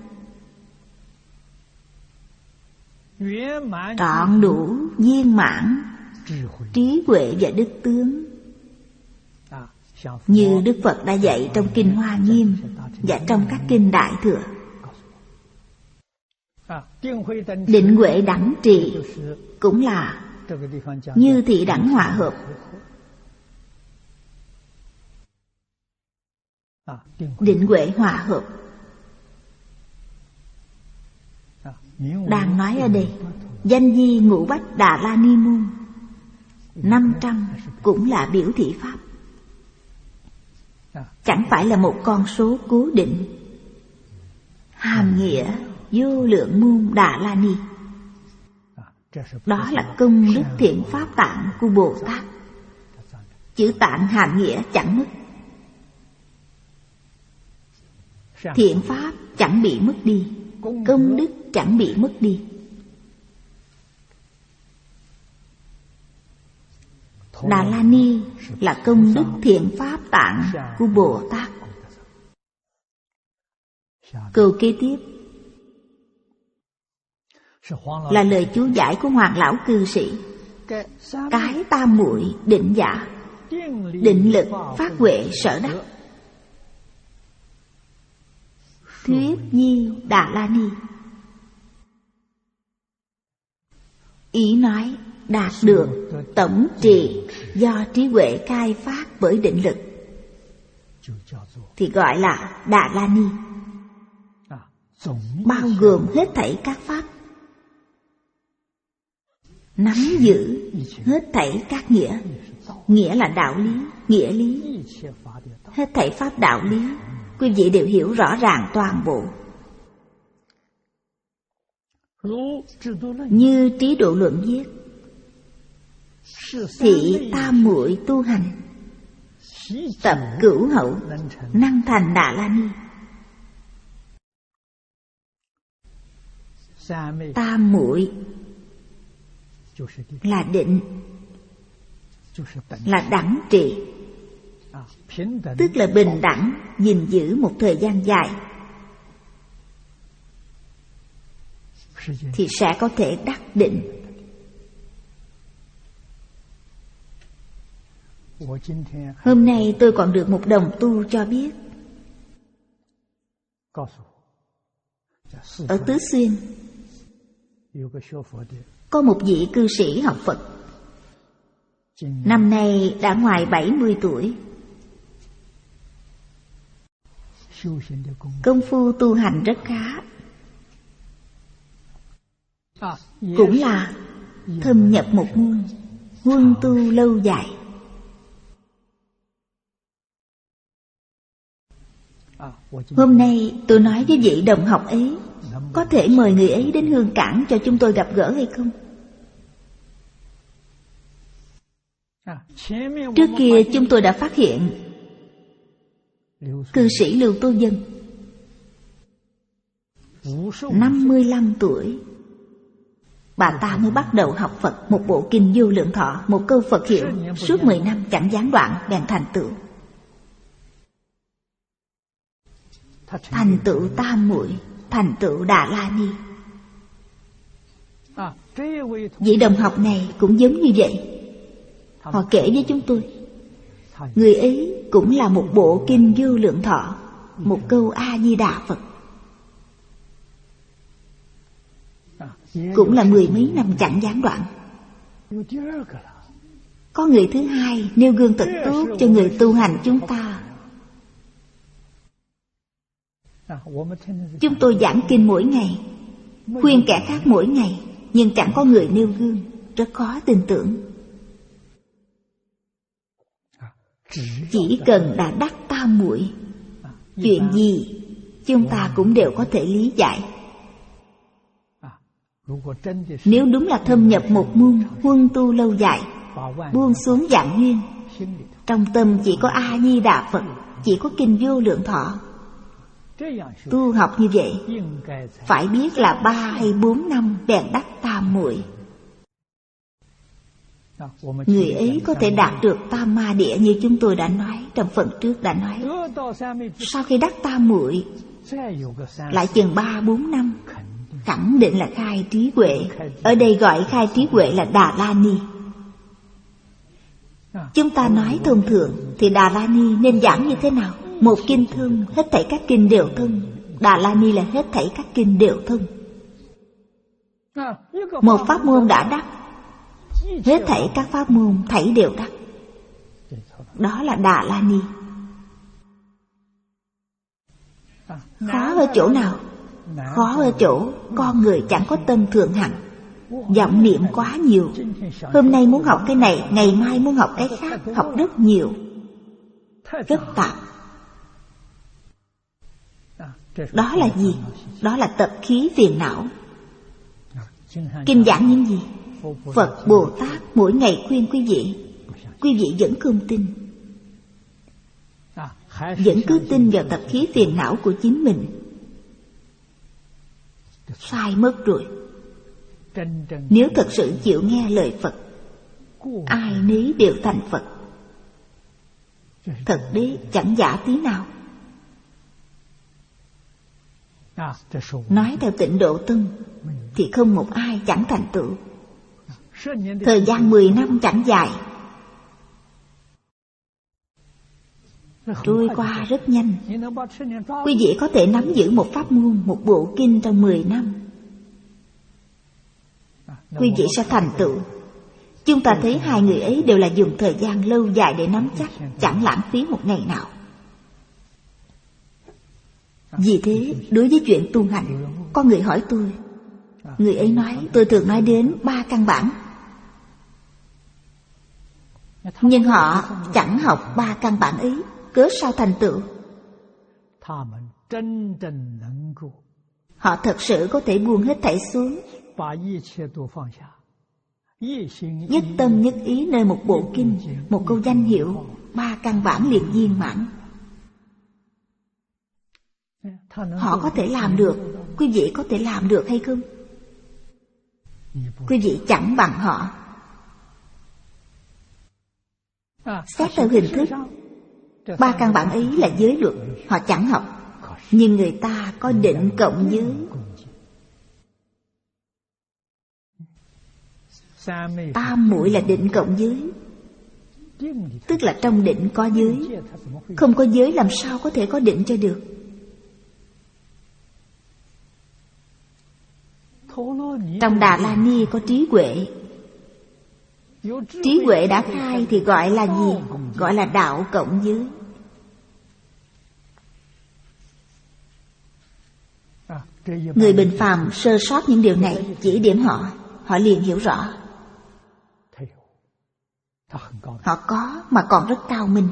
trọn đủ viên mãn trí huệ và đức tướng, như Đức Phật đã dạy trong Kinh Hoa Nghiêm và trong các kinh Đại Thừa. Định huệ đẳng trì cũng là như thị đẳng hòa hợp. Định huệ hòa hợp. Đang nói ở đây, danh di ngũ bách Đà La Ni Môn năm trăm cũng là biểu thị pháp, chẳng phải là một con số cố định. Hàm nghĩa vô lượng môn Đà La Ni, đó là công đức thiện pháp tạng của Bồ Tát. Chữ tạng hàm nghĩa chẳng mất, thiện pháp chẳng bị mất đi, công đức chẳng bị mất đi. Đà La Ni là công đức thiện pháp tạng của Bồ Tát. Câu kế tiếp là lời chú giải của Hoàng lão cư sĩ. Cái tam muội định giả, định lực phát huệ sở đắc, thuyết di Đà La Ni. Ý nói đạt được tổng trì do trí huệ khai phát bởi định lực thì gọi là Đà La Ni, bao gồm hết thảy các pháp, nắm giữ hết thảy các nghĩa. Nghĩa là đạo lý, nghĩa lý. Hết thảy pháp đạo lý quý vị đều hiểu rõ ràng toàn bộ. Như Trí Độ Luận viết, thị tam muội tu hành, tập cửu hậu, năng thành Đà La Ni. Tam muội là định, là đẳng trì, tức là bình đẳng gìn giữ một thời gian dài thì sẽ có thể đắc định. Hôm nay tôi còn được một đồng tu cho biết, ở Tứ Xuyên Có một vị cư sĩ học Phật, năm nay đã ngoài bảy mươi tuổi. Công phu tu hành rất khá, cũng là thâm nhập một môn, huân tu lâu dài. Hôm nay tôi nói với vị đồng học ấy, có thể mời người ấy đến Hương Cảng cho chúng tôi gặp gỡ hay không? Trước kia chúng tôi đã phát hiện cư sĩ Lưu Tô Dân năm mươi lăm tuổi, bà ta mới bắt đầu học Phật một bộ kinh Vô Lượng Thọ, một câu Phật hiệu, suốt mười năm chẳng gián đoạn bèn thành tựu. Thành tựu Tam Muội, thành tựu Đà La Ni. Vị đồng học này cũng giống như vậy. Họ kể với chúng tôi, người ấy cũng là một bộ kinh Vô Lượng Thọ, một câu A Di Đà Phật, cũng là mười mấy năm chẳng gián đoạn. Có người thứ hai nêu gương thật tốt cho người tu hành chúng ta. Chúng tôi giảng kinh mỗi ngày, khuyên kẻ khác mỗi ngày, nhưng chẳng có người nêu gương, rất khó tin tưởng. Chỉ cần đã đắc tam muội, chuyện gì chúng ta cũng đều có thể lý giải. Nếu đúng là thâm nhập một môn, huân tu lâu dài, buông xuống vạn duyên, trong tâm chỉ có A Di Đà Phật, chỉ có kinh Vô Lượng Thọ, tu học như vậy phải biết là ba hay bốn năm bèn đắc tam muội. Người ấy có thể đạt được tam ma địa như chúng tôi đã nói trong phần trước đã nói. Sau khi đắc tam muội, lại chừng ba bốn năm, khẳng định là khai trí huệ. Ở đây gọi khai trí huệ là Đà La Ni. Chúng ta nói thông thường thì Đà La Ni nên giảng như thế nào? Một kinh thông, hết thảy các kinh đều thông. Đà La Ni là hết thảy các kinh đều thông. Một pháp môn đã đắc, hết thảy các pháp môn thảy đều đắc. Đó là Đà La Ni. Khó ở chỗ nào? Khó ở chỗ con người chẳng có tâm thượng hạnh, vọng niệm quá nhiều. Hôm nay muốn học cái này, ngày mai muốn học cái khác, học rất nhiều, rất tạp. Đó là gì? Đó là tập khí phiền não. Kinh giảng những gì? Phật Bồ Tát mỗi ngày khuyên quý vị, quý vị vẫn không tin, vẫn cứ tin vào tập khí phiền não của chính mình. Sai mất rồi. Nếu thật sự chịu nghe lời Phật, ai nấy đều thành Phật. Thật đấy, chẳng giả tí nào. Nói theo Tịnh Độ Tông thì không một ai chẳng thành tựu. Thời gian mười năm chẳng dài, trôi qua rất nhanh. Quý vị có thể nắm giữ một pháp môn, một bộ kinh trong mười năm, quý vị sẽ thành tựu. Chúng ta thấy hai người ấy đều là dùng thời gian lâu dài để nắm chắc, chẳng lãng phí một ngày nào. Vì thế, đối với chuyện tu hành, có người hỏi tôi, người ấy nói, tôi thường nói đến ba căn bản, nhưng họ chẳng học ba căn bản ấy, cớ sao thành tựu? Họ thật sự có thể buông hết thảy xuống, nhất tâm nhất ý nơi một bộ kinh, một câu danh hiệu, ba căn bản liền viên mãn. Họ có thể làm được, quý vị có thể làm được hay không? Quý vị chẳng bằng họ. Xét theo hình thức, ba căn bản ấy là giới luật, họ chẳng học, nhưng người ta có định cộng giới. Tam muội là định cộng giới, tức là trong định có giới. Không có giới làm sao có thể có định cho được? Trong Đà La Ni có trí huệ. Trí huệ đã khai thì gọi là gì? Gọi là đạo cộng giới. Người bình phàm sơ sót những điều này, chỉ điểm họ, họ liền hiểu rõ. Họ có mà còn rất cao minh.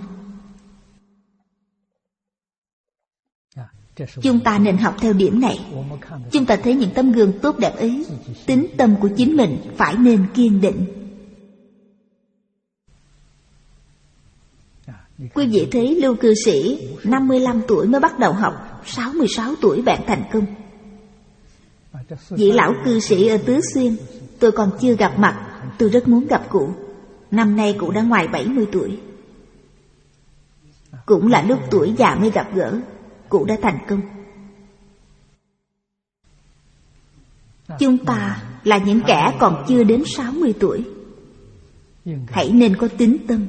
Chúng ta nên học theo điểm này. Chúng ta thấy những tấm gương tốt đẹp ấy, tín tâm của chính mình phải nên kiên định. Quý vị thấy Lưu cư sĩ năm mươi lăm tuổi mới bắt đầu học, sáu mươi sáu tuổi bạn thành công. Vị lão cư sĩ ở Tứ Xuyên, tôi còn chưa gặp mặt, tôi rất muốn gặp cụ. Năm nay cụ đã ngoài bảy mươi tuổi. Cũng là lúc tuổi già mới gặp gỡ, cụ đã thành công. Chúng ta là những kẻ còn chưa đến sáu mươi tuổi, hãy nên có tín tâm.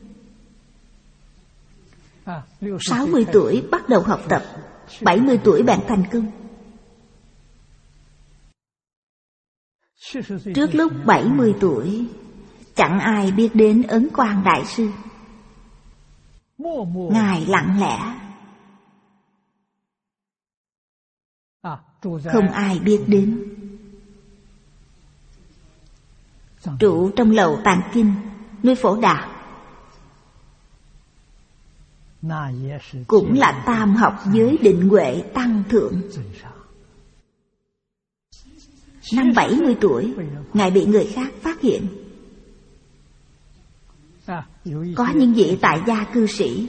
sáu mươi tuổi bắt đầu học tập, bảy mươi tuổi bạn thành công. Trước lúc bảy mươi tuổi, chẳng ai biết đến Ấn Quang Đại Sư. Ngài lặng lẽ, không ai biết đến. Trụ trong lầu Tạng Kinh, núi Phổ Đà, cũng là tam học giới định huệ tăng thượng. Năm bảy mươi tuổi, Ngài bị người khác phát hiện. Có những vị tại gia cư sĩ,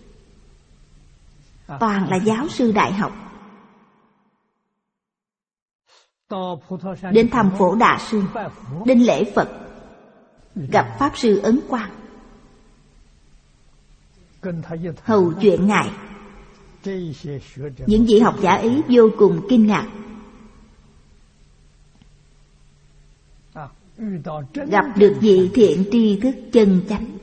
toàn là giáo sư đại học, đến thăm Phổ Đà Sư, đến lễ Phật, gặp Pháp Sư Ấn Quang, hầu chuyện Ngài. Những vị học giả ấy vô cùng kinh ngạc. Gặp được vị thiện tri thức chân chánh,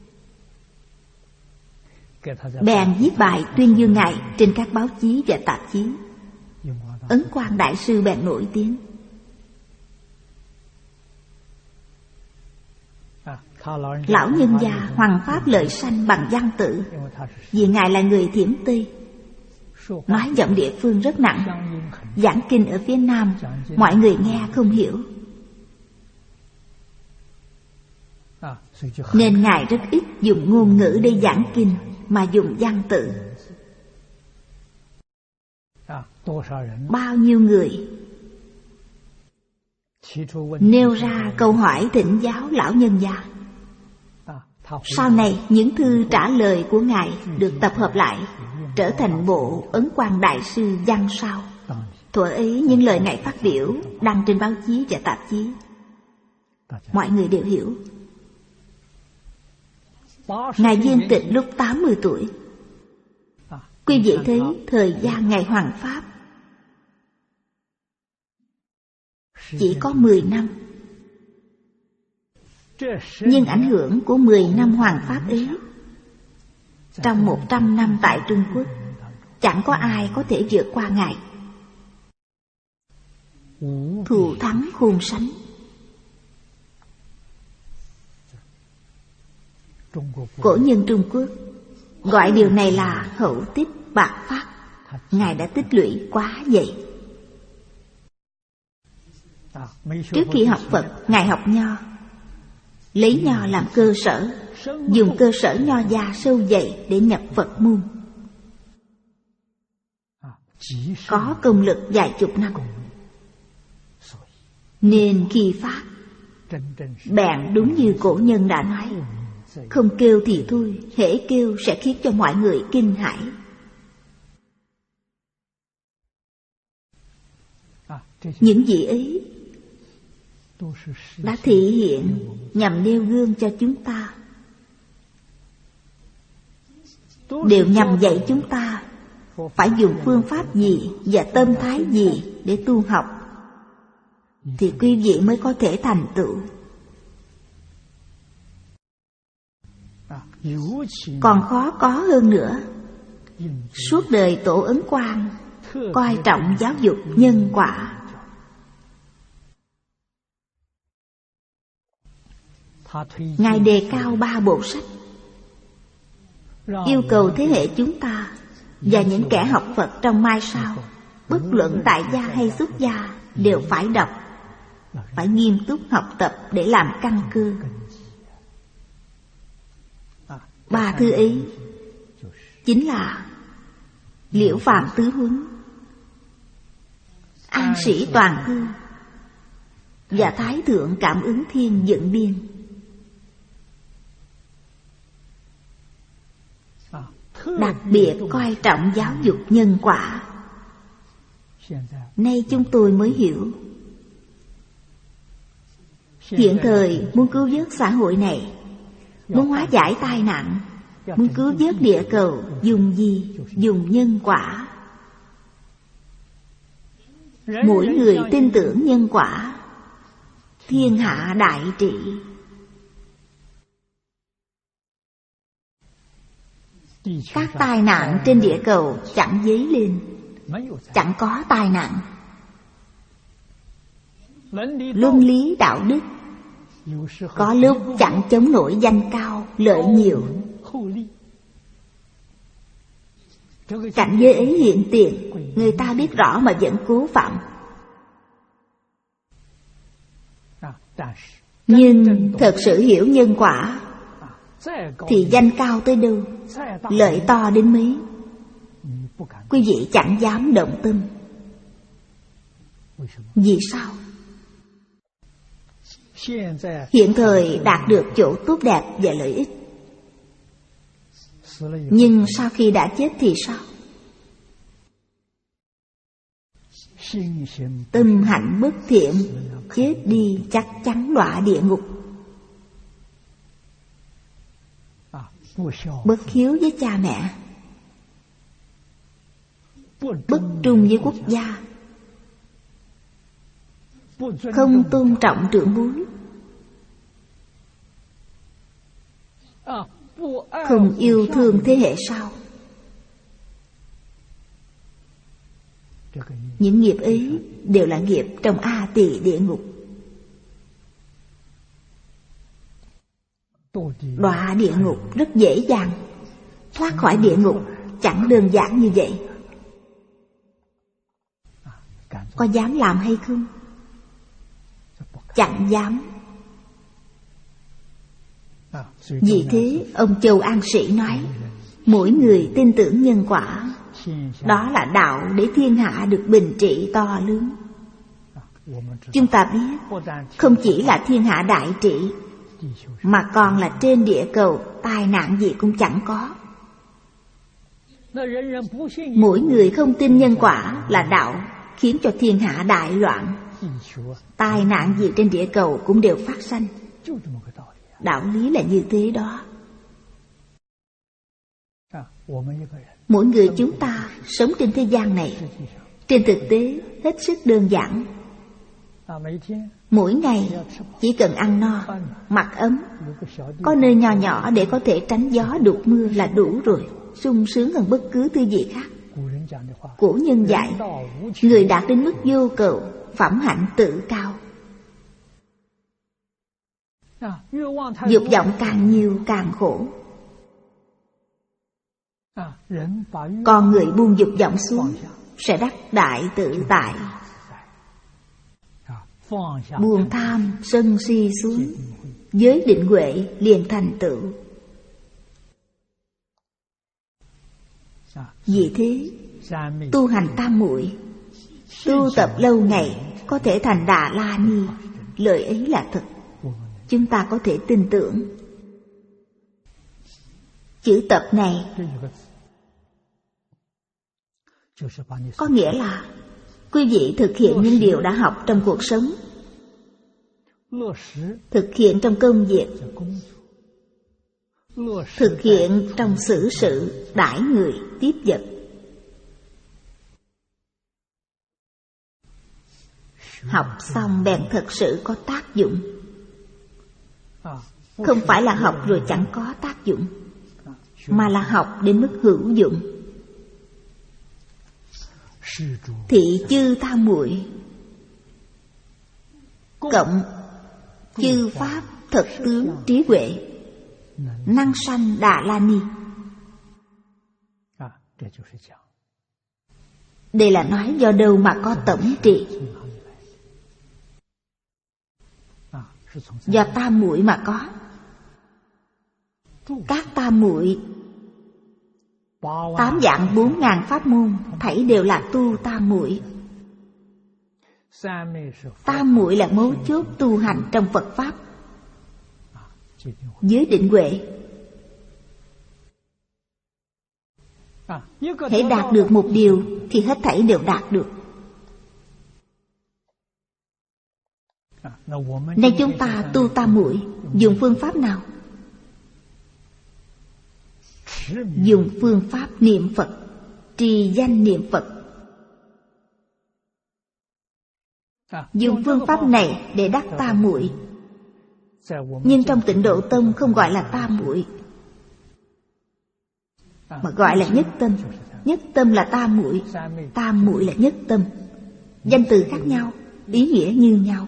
bèn viết bài tuyên dương Ngài trên các báo chí và tạp chí. Ấn Quang Đại Sư bèn nổi tiếng. Lão nhân gia hoằng pháp lợi sanh bằng văn tự, vì Ngài là người Thiểm Tây, nói giọng địa phương rất nặng, giảng kinh ở phía Nam mọi người nghe không hiểu, nên Ngài rất ít dùng ngôn ngữ để giảng kinh, mà dùng văn tự. Bao nhiêu người nêu ra câu hỏi thỉnh giáo lão nhân gia. Sau này những thư trả lời của Ngài được tập hợp lại, trở thành bộ Ấn Quang Đại Sư văn sao. Thuở ấy những lời Ngài phát biểu đăng trên báo chí và tạp chí, mọi người đều hiểu. Ngài viên tịch lúc tám mươi tuổi. Quý vị thấy thời gian Ngài hoằng pháp chỉ có mười năm. Nhưng ảnh hưởng của mười năm hoằng pháp ấy, trong một trăm năm tại Trung Quốc, chẳng có ai có thể vượt qua Ngài. Thù thắng khôn sánh. Cổ nhân Trung Quốc gọi điều này là hậu tích bạc phát. Ngài đã tích lũy quá vậy. Trước khi học Phật, Ngài học Nho, lấy Nho làm cơ sở, dùng cơ sở Nho gia sâu dày để nhập Phật môn. Có công lực vài chục năm, nên khi phát, bèn đúng như cổ nhân đã nói, không kêu thì thôi, hễ kêu sẽ khiến cho mọi người kinh hãi. Những vị ấy đã thể hiện nhằm nêu gương cho chúng ta, đều nhằm dạy chúng ta phải dùng phương pháp gì và tâm thái gì để tu học, thì quý vị mới có thể thành tựu. Còn khó có hơn nữa. Suốt đời Tổ Ấn Quang coi trọng giáo dục nhân quả. Ngài đề cao ba bộ sách, yêu cầu thế hệ chúng ta và những kẻ học Phật trong mai sau, bất luận tại gia hay xuất gia, đều phải đọc, phải nghiêm túc học tập để làm căn cơ. Ba thứ ấy chính là Liễu Phàm Tứ Huấn, An Sĩ Toàn Thư và Thái Thượng Cảm Ứng Thiên Dựng Biên. Đặc biệt coi trọng giáo dục nhân quả. Nay chúng tôi mới hiểu, hiện thời muốn cứu vớt xã hội này, muốn hóa giải tai nạn, muốn cứu vớt địa cầu, dùng gì? Dùng nhân quả. Mỗi người tin tưởng nhân quả, thiên hạ đại trị. Các tai nạn trên địa cầu chẳng dấy lên, chẳng có tai nạn. Luân lý đạo đức có lúc chẳng chống nổi danh cao lợi nhiều. Cảnh giới ấy hiện tiền, người ta biết rõ mà vẫn cố phạm. Nhưng thật sự hiểu nhân quả thì danh cao tới đâu, lợi to đến mấy, quý vị chẳng dám động tâm. Vì sao? Hiện thời đạt được chỗ tốt đẹp và lợi ích, nhưng sau khi đã chết thì sao? Tâm hạnh bất thiện, chết đi chắc chắn đọa địa ngục. Bất hiếu với cha mẹ, bất trung với quốc gia, không tôn trọng trưởng bối, không yêu thương thế hệ sau. Những nghiệp ấy đều là nghiệp trong A Tỳ địa ngục. Đọa địa ngục rất dễ dàng, thoát khỏi địa ngục chẳng đơn giản như vậy. Có dám làm hay không? Chẳng dám. Vì thế ông Châu An Sĩ nói, mỗi người tin tưởng nhân quả, đó là đạo để thiên hạ được bình trị to lớn. Chúng ta biết, không chỉ là thiên hạ đại trị, mà còn là trên địa cầu tai nạn gì cũng chẳng có. Mỗi người không tin nhân quả là đạo, khiến cho thiên hạ đại loạn. Tai nạn gì trên địa cầu cũng đều phát sanh. Đạo lý là như thế đó. Mỗi người chúng ta sống trên thế gian này, trên thực tế hết sức đơn giản. Mỗi ngày chỉ cần ăn no, mặc ấm, có nơi nhỏ nhỏ để có thể tránh gió đục mưa là đủ rồi, sung sướng hơn bất cứ thứ gì khác. Cổ nhân dạy, người đạt đến mức vô cầu, phẩm hạnh tự cao. Dục vọng càng nhiều càng khổ. Còn người buông dục vọng xuống sẽ đắc đại tự tại. Buông tham sân si xuống, giới định huệ liền thành tựu. Vì thế tu hành tam muội, tu tập lâu ngày có thể thành Đà La Ni. Lời ấy là thật, chúng ta có thể tin tưởng. Chữ tập này có nghĩa là quý vị thực hiện những điều đã học trong cuộc sống, thực hiện trong công việc, thực hiện trong xử sự, đãi người, tiếp vật. Học xong bèn thật sự có tác dụng, không phải là học rồi chẳng có tác dụng, mà là học đến mức hữu dụng. Thị chư tam muội cộng chư pháp thực tướng trí huệ, năng sanh Đà La Ni. Đây là nói do đâu mà có tổng trị. Do tam muội mà có. Các tam muội, tám dạng bốn ngàn pháp môn, thảy đều là tu tam muội. Tam muội là mấu chốt tu hành trong Phật pháp. Giới định huệ, hễ đạt được một điều thì hết thảy đều đạt được. Nay chúng ta tu tam muội dùng phương pháp nào? Dùng phương pháp niệm Phật, trì danh niệm Phật. Dùng phương pháp này để đắc tam muội. Nhưng trong Tịnh Độ Tông không gọi là tam muội, mà gọi là nhất tâm. Nhất tâm là tam muội, tam muội là nhất tâm. Danh từ khác nhau, ý nghĩa như nhau.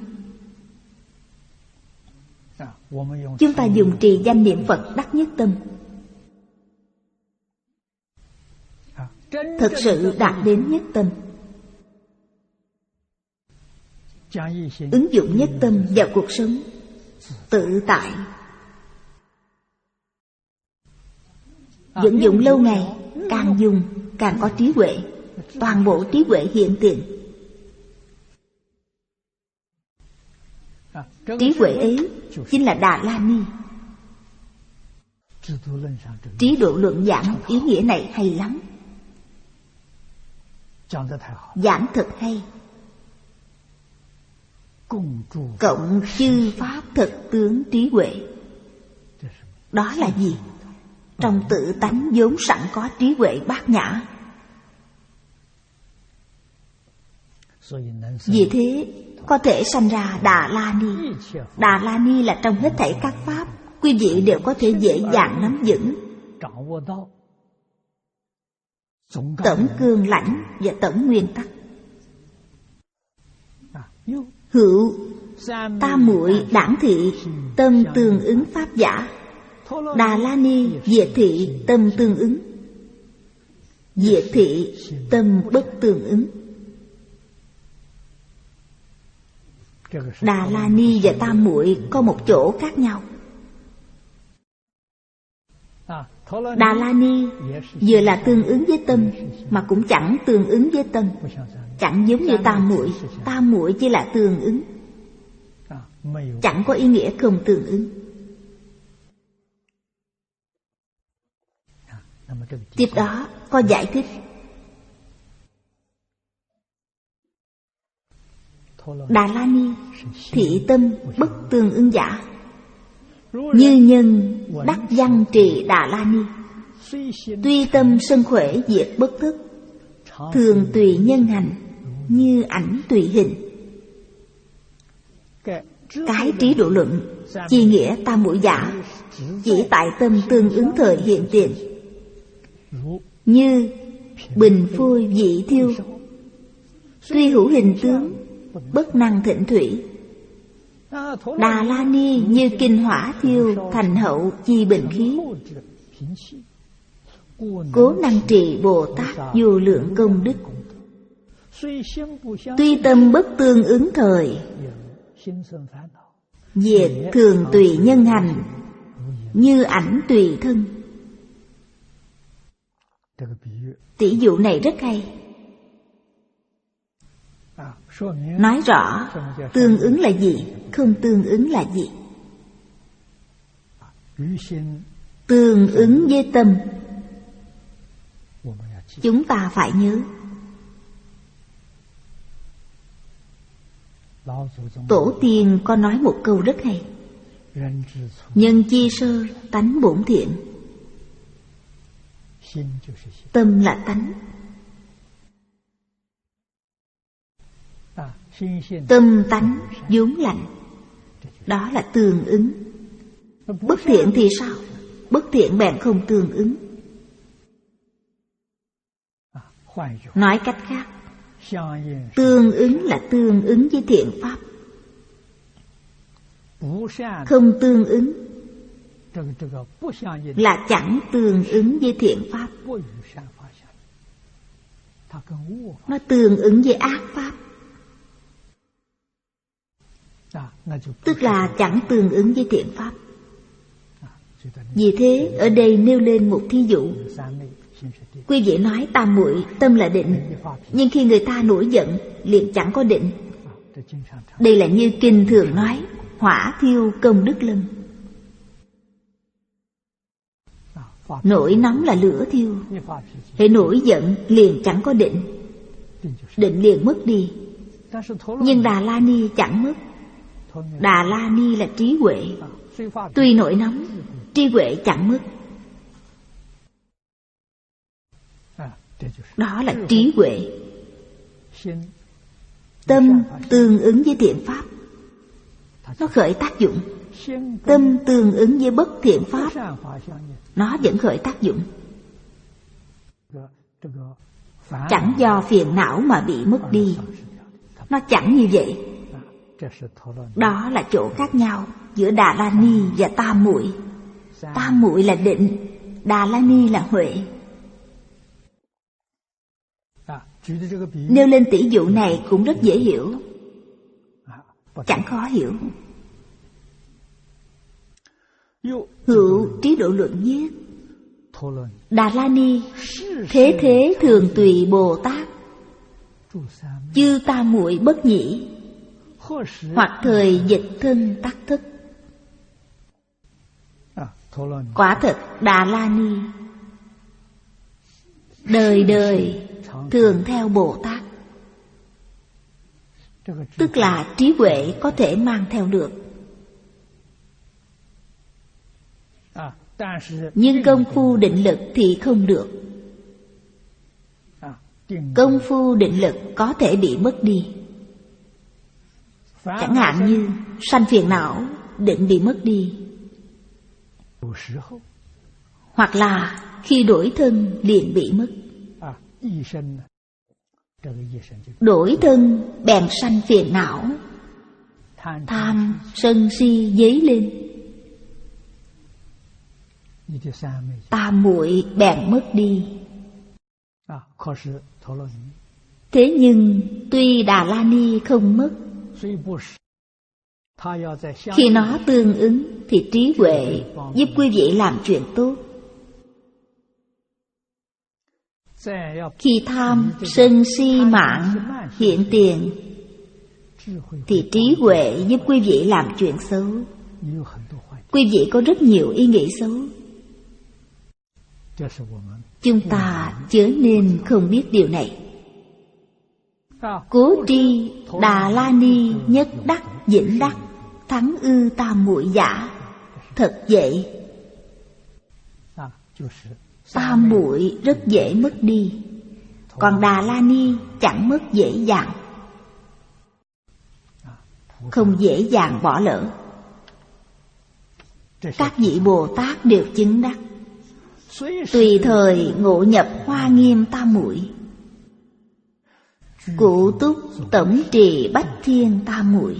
Chúng ta dùng trì danh niệm Phật đắc nhất tâm, thực sự đạt đến nhất tâm. Ứng dụng nhất tâm vào cuộc sống tự tại, vận dụng lâu ngày, càng dùng càng có trí huệ, toàn bộ trí huệ hiện tiền. Trí huệ ấy chính là Đà La Ni. Trí độ luận giảng ý nghĩa này hay lắm, giảng thật hay. Cộng chư pháp thực tướng trí huệ. Đó là gì? Trong tự tánh vốn sẵn có trí huệ bát nhã. Vì thế có thể sanh ra Đà La Ni. Đà La Ni là trong hết thảy các pháp, quý vị đều có thể dễ dàng nắm vững. Tổng cương lãnh và tổng nguyên tắc. Hữu tam muội đẳng thị, tâm tương ứng pháp giả. Đà La Ni diệt thị, tâm tương ứng. Diệt thị, tâm bất tương ứng. Đà La Ni và tam muội có một chỗ khác nhau. Đà La Ni vừa là tương ứng với tâm, mà cũng chẳng tương ứng với tâm. Chẳng giống như tam muội. Tam muội chỉ là tương ứng, chẳng có ý nghĩa không tương ứng. Tiếp đó có giải thích. Đà La Ni thị tâm bất tương ứng giả. Như nhân đắc văn trì Đà La Ni. Tuy tâm sân khỏe diệt bất thức. Thường tùy nhân hành, như ảnh tùy hình. Cái trí độ luận chi nghĩa tam muội giả, chỉ tại tâm tương ứng thời hiện tiền. Như bình phôi vị thiêu, tuy hữu hình tướng, bất năng thịnh thủy. Đà La Ni như kinh hỏa thiêu, thành hậu chi bình khí. Cố năng trì Bồ Tát vô lượng công đức. Tuy tâm bất tương ứng thời, diệt thường tùy nhân hành, như ảnh tùy thân. Tỷ dụ này rất hay, nói rõ tương ứng là gì, không tương ứng là gì. Tương ứng với tâm, chúng ta phải nhớ. Tổ tiên có nói một câu rất hay: nhân chi sơ, tánh bổn thiện. Tâm là tánh. Tâm tánh vốn lành, đó là tương ứng. Bất thiện thì sao? Bất thiện bèn không tương ứng. Nói cách khác, tương ứng là tương ứng với thiện pháp. không tương ứng, là chẳng tương ứng với thiện pháp. Nó tương ứng với ác pháp, tức là chẳng tương ứng với thiện pháp. Vì thế ở đây nêu lên một thí dụ. Quý vị nói tam muội tâm là định, nhưng khi người ta nổi giận liền chẳng có định. Đây là như kinh thường nói hỏa thiêu công đức lâm. Nổi nóng là lửa thiêu, hễ nổi giận liền chẳng có định, định liền mất đi. Nhưng Đà La Ni chẳng mất. Đà La Ni là trí huệ, tuy nổi nóng, trí huệ chẳng mất. Đó là trí huệ. Tâm tương ứng với thiện pháp, nó khởi tác dụng. Tâm tương ứng với bất thiện pháp, nó vẫn khởi tác dụng. Chẳng do phiền não mà bị mất đi. Nó chẳng như vậy. Đó là chỗ khác nhau giữa Đà La Ni và tam muội. Tam muội là định, Đà La Ni là huệ. Nêu lên tỷ dụ này cũng rất dễ hiểu, chẳng khó hiểu. Hữu Trí Độ Luận viết: Đà La Ni thế thế thường tùy Bồ Tát, chư tam muội bất nhĩ, hoặc thời dịch thân tắc thức. Quả thật Đà La Ni đời đời thường theo Bồ Tát, tức là trí huệ có thể mang theo được. Nhưng công phu định lực thì không được. Công phu định lực có thể bị mất đi. Chẳng hạn như sanh phiền não, định bị mất đi. Hoặc là khi đổi thân liền bị mất. Đổi thân bèn sanh phiền não, tham sân si dấy lên, tam muội bèn mất đi. Thế nhưng tuy Đà La Ni không mất, khi nó tương ứng thì trí huệ giúp quý vị làm chuyện tốt. Khi tham sân si mạng hiện tiền thì trí huệ giúp quý vị làm chuyện xấu. Quý vị có rất nhiều ý nghĩ xấu. Chúng ta chớ nên không biết điều này. Cố tri Đà La Ni nhất đắc vĩnh đắc, thắng ư tam muội giả. Thật vậy, tam muội rất dễ mất đi, còn Đà La Ni chẳng mất dễ dàng, không dễ dàng bỏ lỡ. Các vị Bồ Tát đều chứng đắc, tùy thời ngộ nhập Hoa Nghiêm tam muội, cụ túc tổng trì bách thiên tam muội.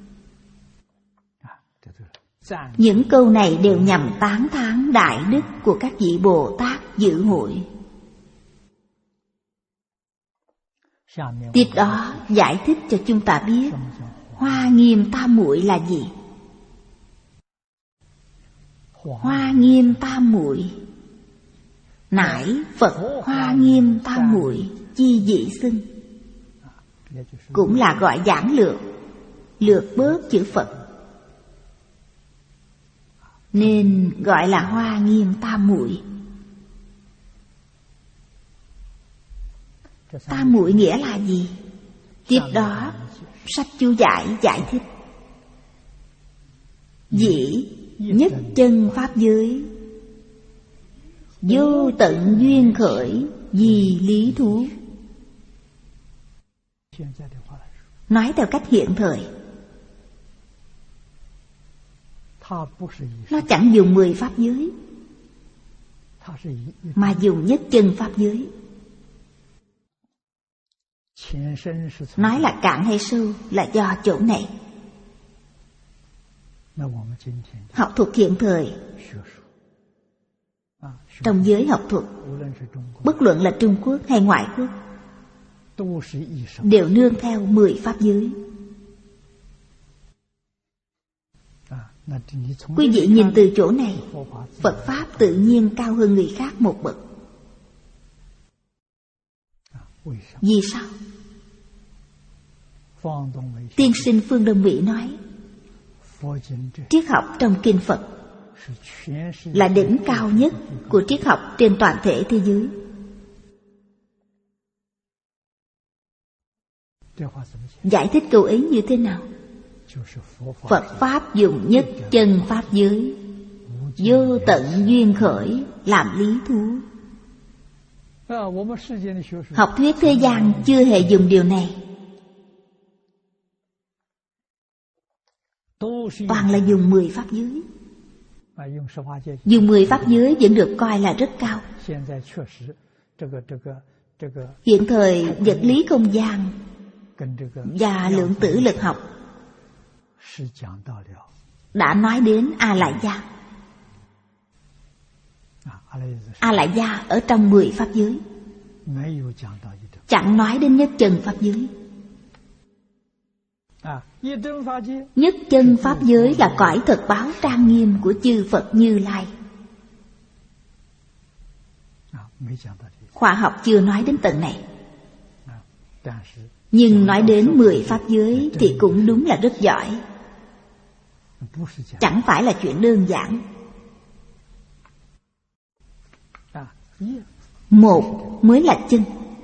Những câu này đều nhằm tán thán đại đức của các vị Bồ Tát dự hội. Tiếp đó giải thích cho chúng ta biết Hoa Nghiêm tam muội là gì. Hoa Nghiêm tam muội nải Phật Hoa Nghiêm tam muội chi dị xưng, cũng là gọi giản lược, lược bớt chữ Phật, nên gọi là Hoa Nghiêm tam muội. Tam muội nghĩa là gì? Tiếp đó sách chú giải giải thích: dĩ nhất chân pháp giới, vô tận duyên khởi vì lý thú. Nói theo cách hiện thời, nó chẳng dùng mười pháp giới, mà dùng nhất chân pháp giới. Nói là cạn hay sâu là do chỗ này. Học thuật hiện thời, trong giới học thuật, bất luận là Trung Quốc hay ngoại quốc, đều nương theo mười pháp giới. Quý vị nhìn từ chỗ này, Phật Pháp tự nhiên cao hơn người khác một bậc. Vì sao? Tiên sinh Phương Đông Mỹ nói, triết học trong kinh Phật là đỉnh cao nhất của triết học trên toàn thể thế giới. Giải thích câu ấy như thế nào? Phật Pháp dùng nhất chân pháp giới, vô tận duyên khởi làm lý thú. Học thuyết thế gian chưa hề dùng điều này, toàn là dùng mười pháp giới. Dùng mười pháp giới vẫn được coi là rất cao. Hiện thời vật lý không gian và lượng tử lực học đã nói đến A Lại Gia. A Lại Gia ở trong mười pháp giới, chẳng nói đến nhất chân pháp giới. Nhất chân pháp giới là cõi thật báo trang nghiêm của chư Phật Như Lai. Khoa học chưa nói đến tận này, nhưng nói đến mười pháp giới thì cũng đúng là rất giỏi. Chẳng phải là chuyện đơn giản. Một mới là chân,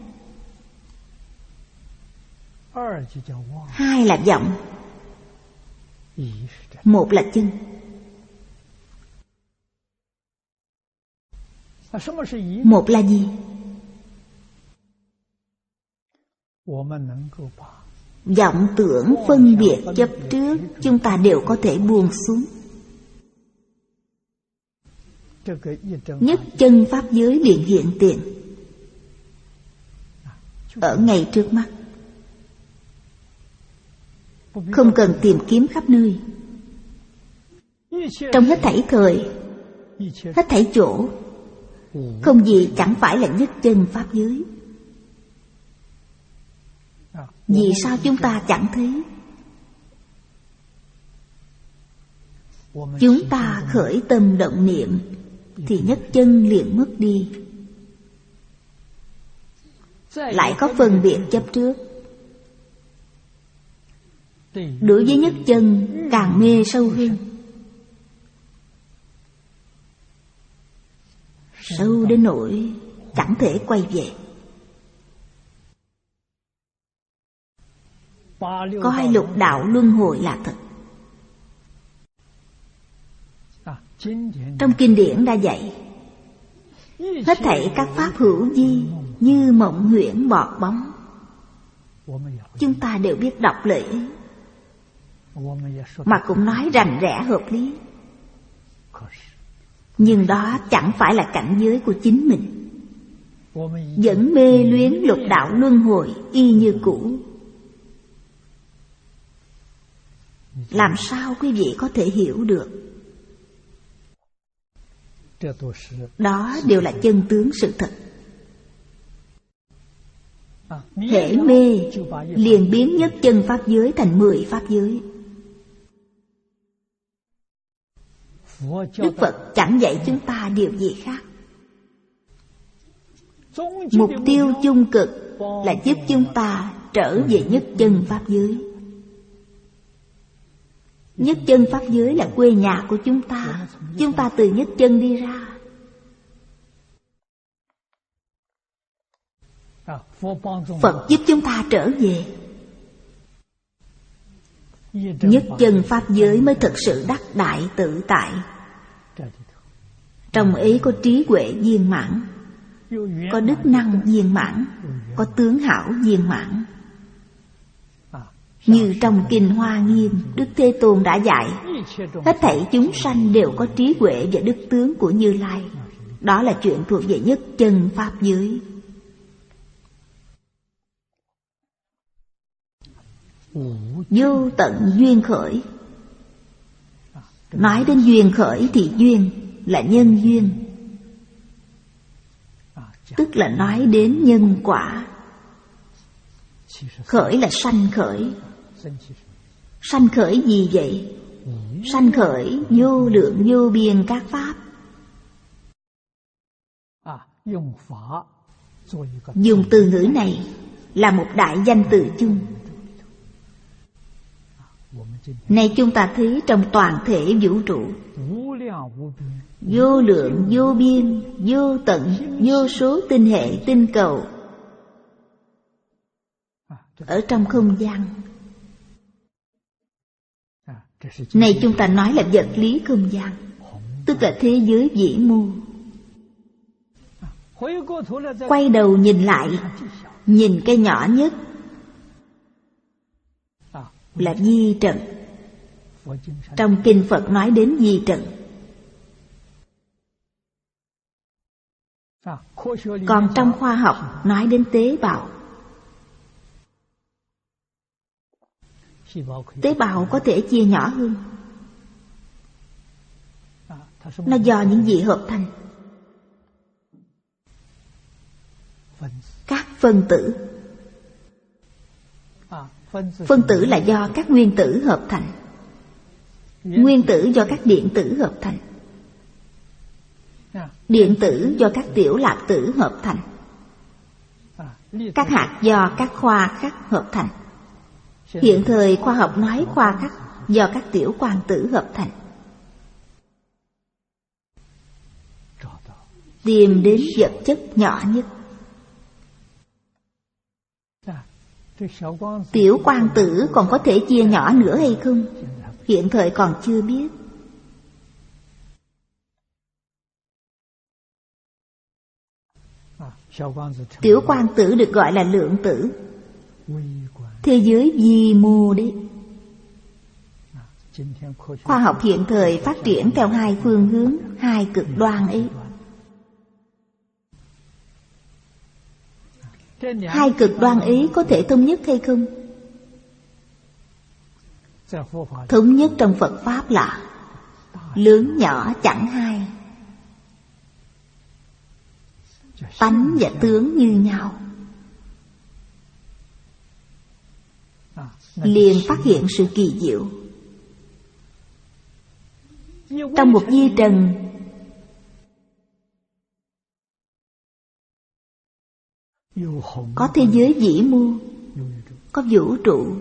hai là vọng, một là chân. Một là gì? Vọng tưởng phân biệt chấp trước chúng ta đều có thể buông xuống. Nhất chân pháp giới liền hiện tiền ở ngay trước mắt, không cần tìm kiếm khắp nơi. Trong hết thảy thời, hết thảy chỗ, không gì chẳng phải là nhất chân pháp giới. Vì sao chúng ta chẳng thấy? Chúng ta khởi tâm động niệm thì nhất chân liền mất đi. Lại có phân biệt chấp trước. Đối với nhất chân càng mê sâu hơn, sâu đến nỗi chẳng thể quay về. Coi lục đạo luân hồi là thật. Trong kinh điển đã dạy, hết thảy các pháp hữu vi như mộng huyễn bọt bóng. Chúng ta đều biết đọc lời ấy, mà cũng nói rành rẽ hợp lý. Nhưng đó chẳng phải là cảnh giới của chính mình. Vẫn mê luyến lục đạo luân hồi y như cũ. Làm sao quý vị có thể hiểu được? Đó đều là chân tướng sự thật. Hễ mê liền biến nhất chân pháp giới thành mười pháp giới. Đức Phật chẳng dạy chúng ta điều gì khác. Mục tiêu chung cực là giúp chúng ta trở về nhất chân pháp giới. Nhất chân pháp giới là quê nhà của chúng ta. Chúng ta từ nhất chân đi ra. Phật giúp chúng ta trở về. Nhất chân pháp giới mới thực sự đắc đại tự tại. Trong ấy có trí huệ viên mãn, có đức năng viên mãn, có tướng hảo viên mãn. Như trong Kinh Hoa Nghiêm, Đức Thế Tôn đã dạy, hết thảy chúng sanh đều có trí huệ và đức tướng của Như Lai. Đó là chuyện thuộc về nhất chân pháp giới. Vô tận duyên khởi. Nói đến duyên khởi thì duyên là nhân duyên, tức là nói đến nhân quả. Khởi là sanh khởi. Sanh khởi gì vậy? Sanh khởi vô lượng vô biên các pháp. Dùng từ ngữ này là một đại danh từ chung. Này chúng ta thấy trong toàn thể vũ trụ, vô lượng vô biên, vô tận, vô số tinh hệ tinh cầu ở trong không gian. Này chúng ta nói là vật lý không gian, tức là thế giới vĩ mô. Quay đầu nhìn lại, nhìn cái nhỏ nhất là vi trần. Trong kinh Phật nói đến vi trần. Còn trong khoa học nói đến tế bào. Tế bào có thể chia nhỏ hơn. Nó do những gì hợp thành? Các phân tử. Phân tử là do các nguyên tử hợp thành. Nguyên tử do các điện tử hợp thành. Điện tử do các tiểu lạc tử hợp thành. Các hạt do các khoa khắc hợp thành. Hiện thời khoa học nói khoa khắc do các tiểu quang tử hợp thành. Tìm đến vật chất nhỏ nhất. Tiểu quang tử còn có thể chia nhỏ nữa hay không? Hiện thời còn chưa biết. Tiểu quang tử được gọi là lượng tử. Thế giới vi mô đấy. Khoa học hiện thời phát triển theo hai phương hướng, hai cực đoan ấy. Hai cực đoan ấy có thể thống nhất hay không? Thống nhất trong Phật Pháp là lớn nhỏ chẳng hai. Tánh và tướng như nhau. Liền phát hiện sự kỳ diệu. Trong một vi trần có thế giới vĩ mô, có vũ trụ.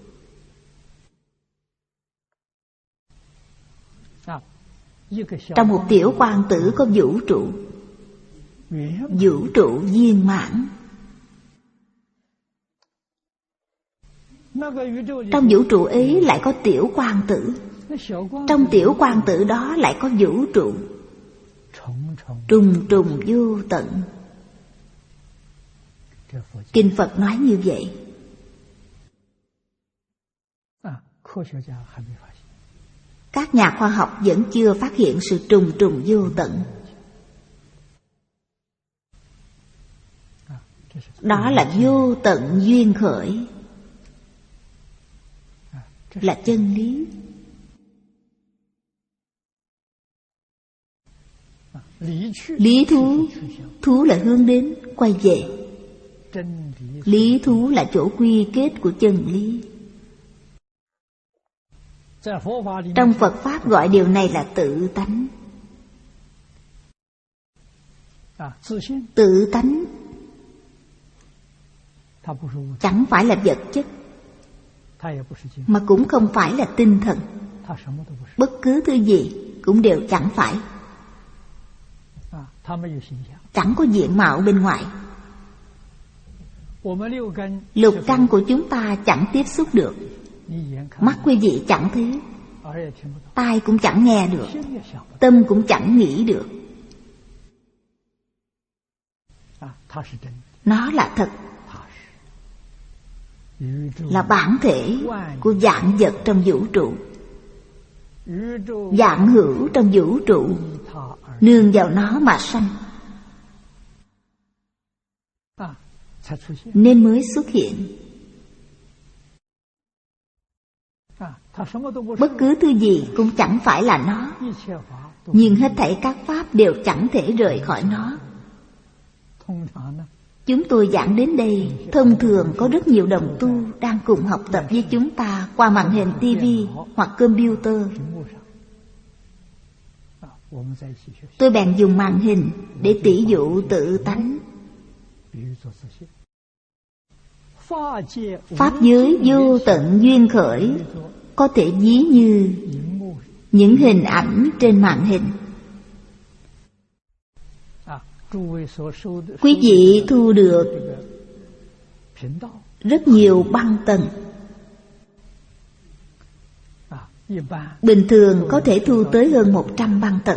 Trong một tiểu quang tử có vũ trụ. Vũ trụ viên mãn. Trong vũ trụ ấy lại có tiểu quang tử. Trong tiểu quang tử đó lại có vũ trụ. Trùng trùng vô tận. Kinh Phật nói như vậy. Các nhà khoa học vẫn chưa phát hiện sự trùng trùng vô tận. Đó là vô tận duyên khởi. Là chân lý. Lý thú. Thú là hướng đến, quay về. Lý thú là chỗ quy kết của chân lý. Trong Phật Pháp gọi điều này là tự tánh. Tự tánh chẳng phải là vật chất, mà cũng không phải là tinh thần. Bất cứ thứ gì cũng đều chẳng phải. Chẳng có diện mạo bên ngoài. Lục căn của chúng ta chẳng tiếp xúc được. Mắt quý vị chẳng thấy, tai cũng chẳng nghe được, tâm cũng chẳng nghĩ được. Nó là thật, là bản thể của vạn vật trong vũ trụ. Vạn hữu trong vũ trụ nương vào nó mà sanh, nên mới xuất hiện. Bất cứ thứ gì cũng chẳng phải là nó, nhưng hết thảy các pháp đều chẳng thể rời khỏi nó. Chúng tôi giảng đến đây, thông thường có rất nhiều đồng tu đang cùng học tập với chúng ta qua màn hình ti vi hoặc computer. Tôi bèn dùng màn hình để tỉ dụ tự tánh. Pháp giới vô tận duyên khởi, có thể ví như những hình ảnh trên màn hình. Quý vị thu được rất nhiều băng tầng. Bình thường có thể thu tới hơn một trăm băng tầng.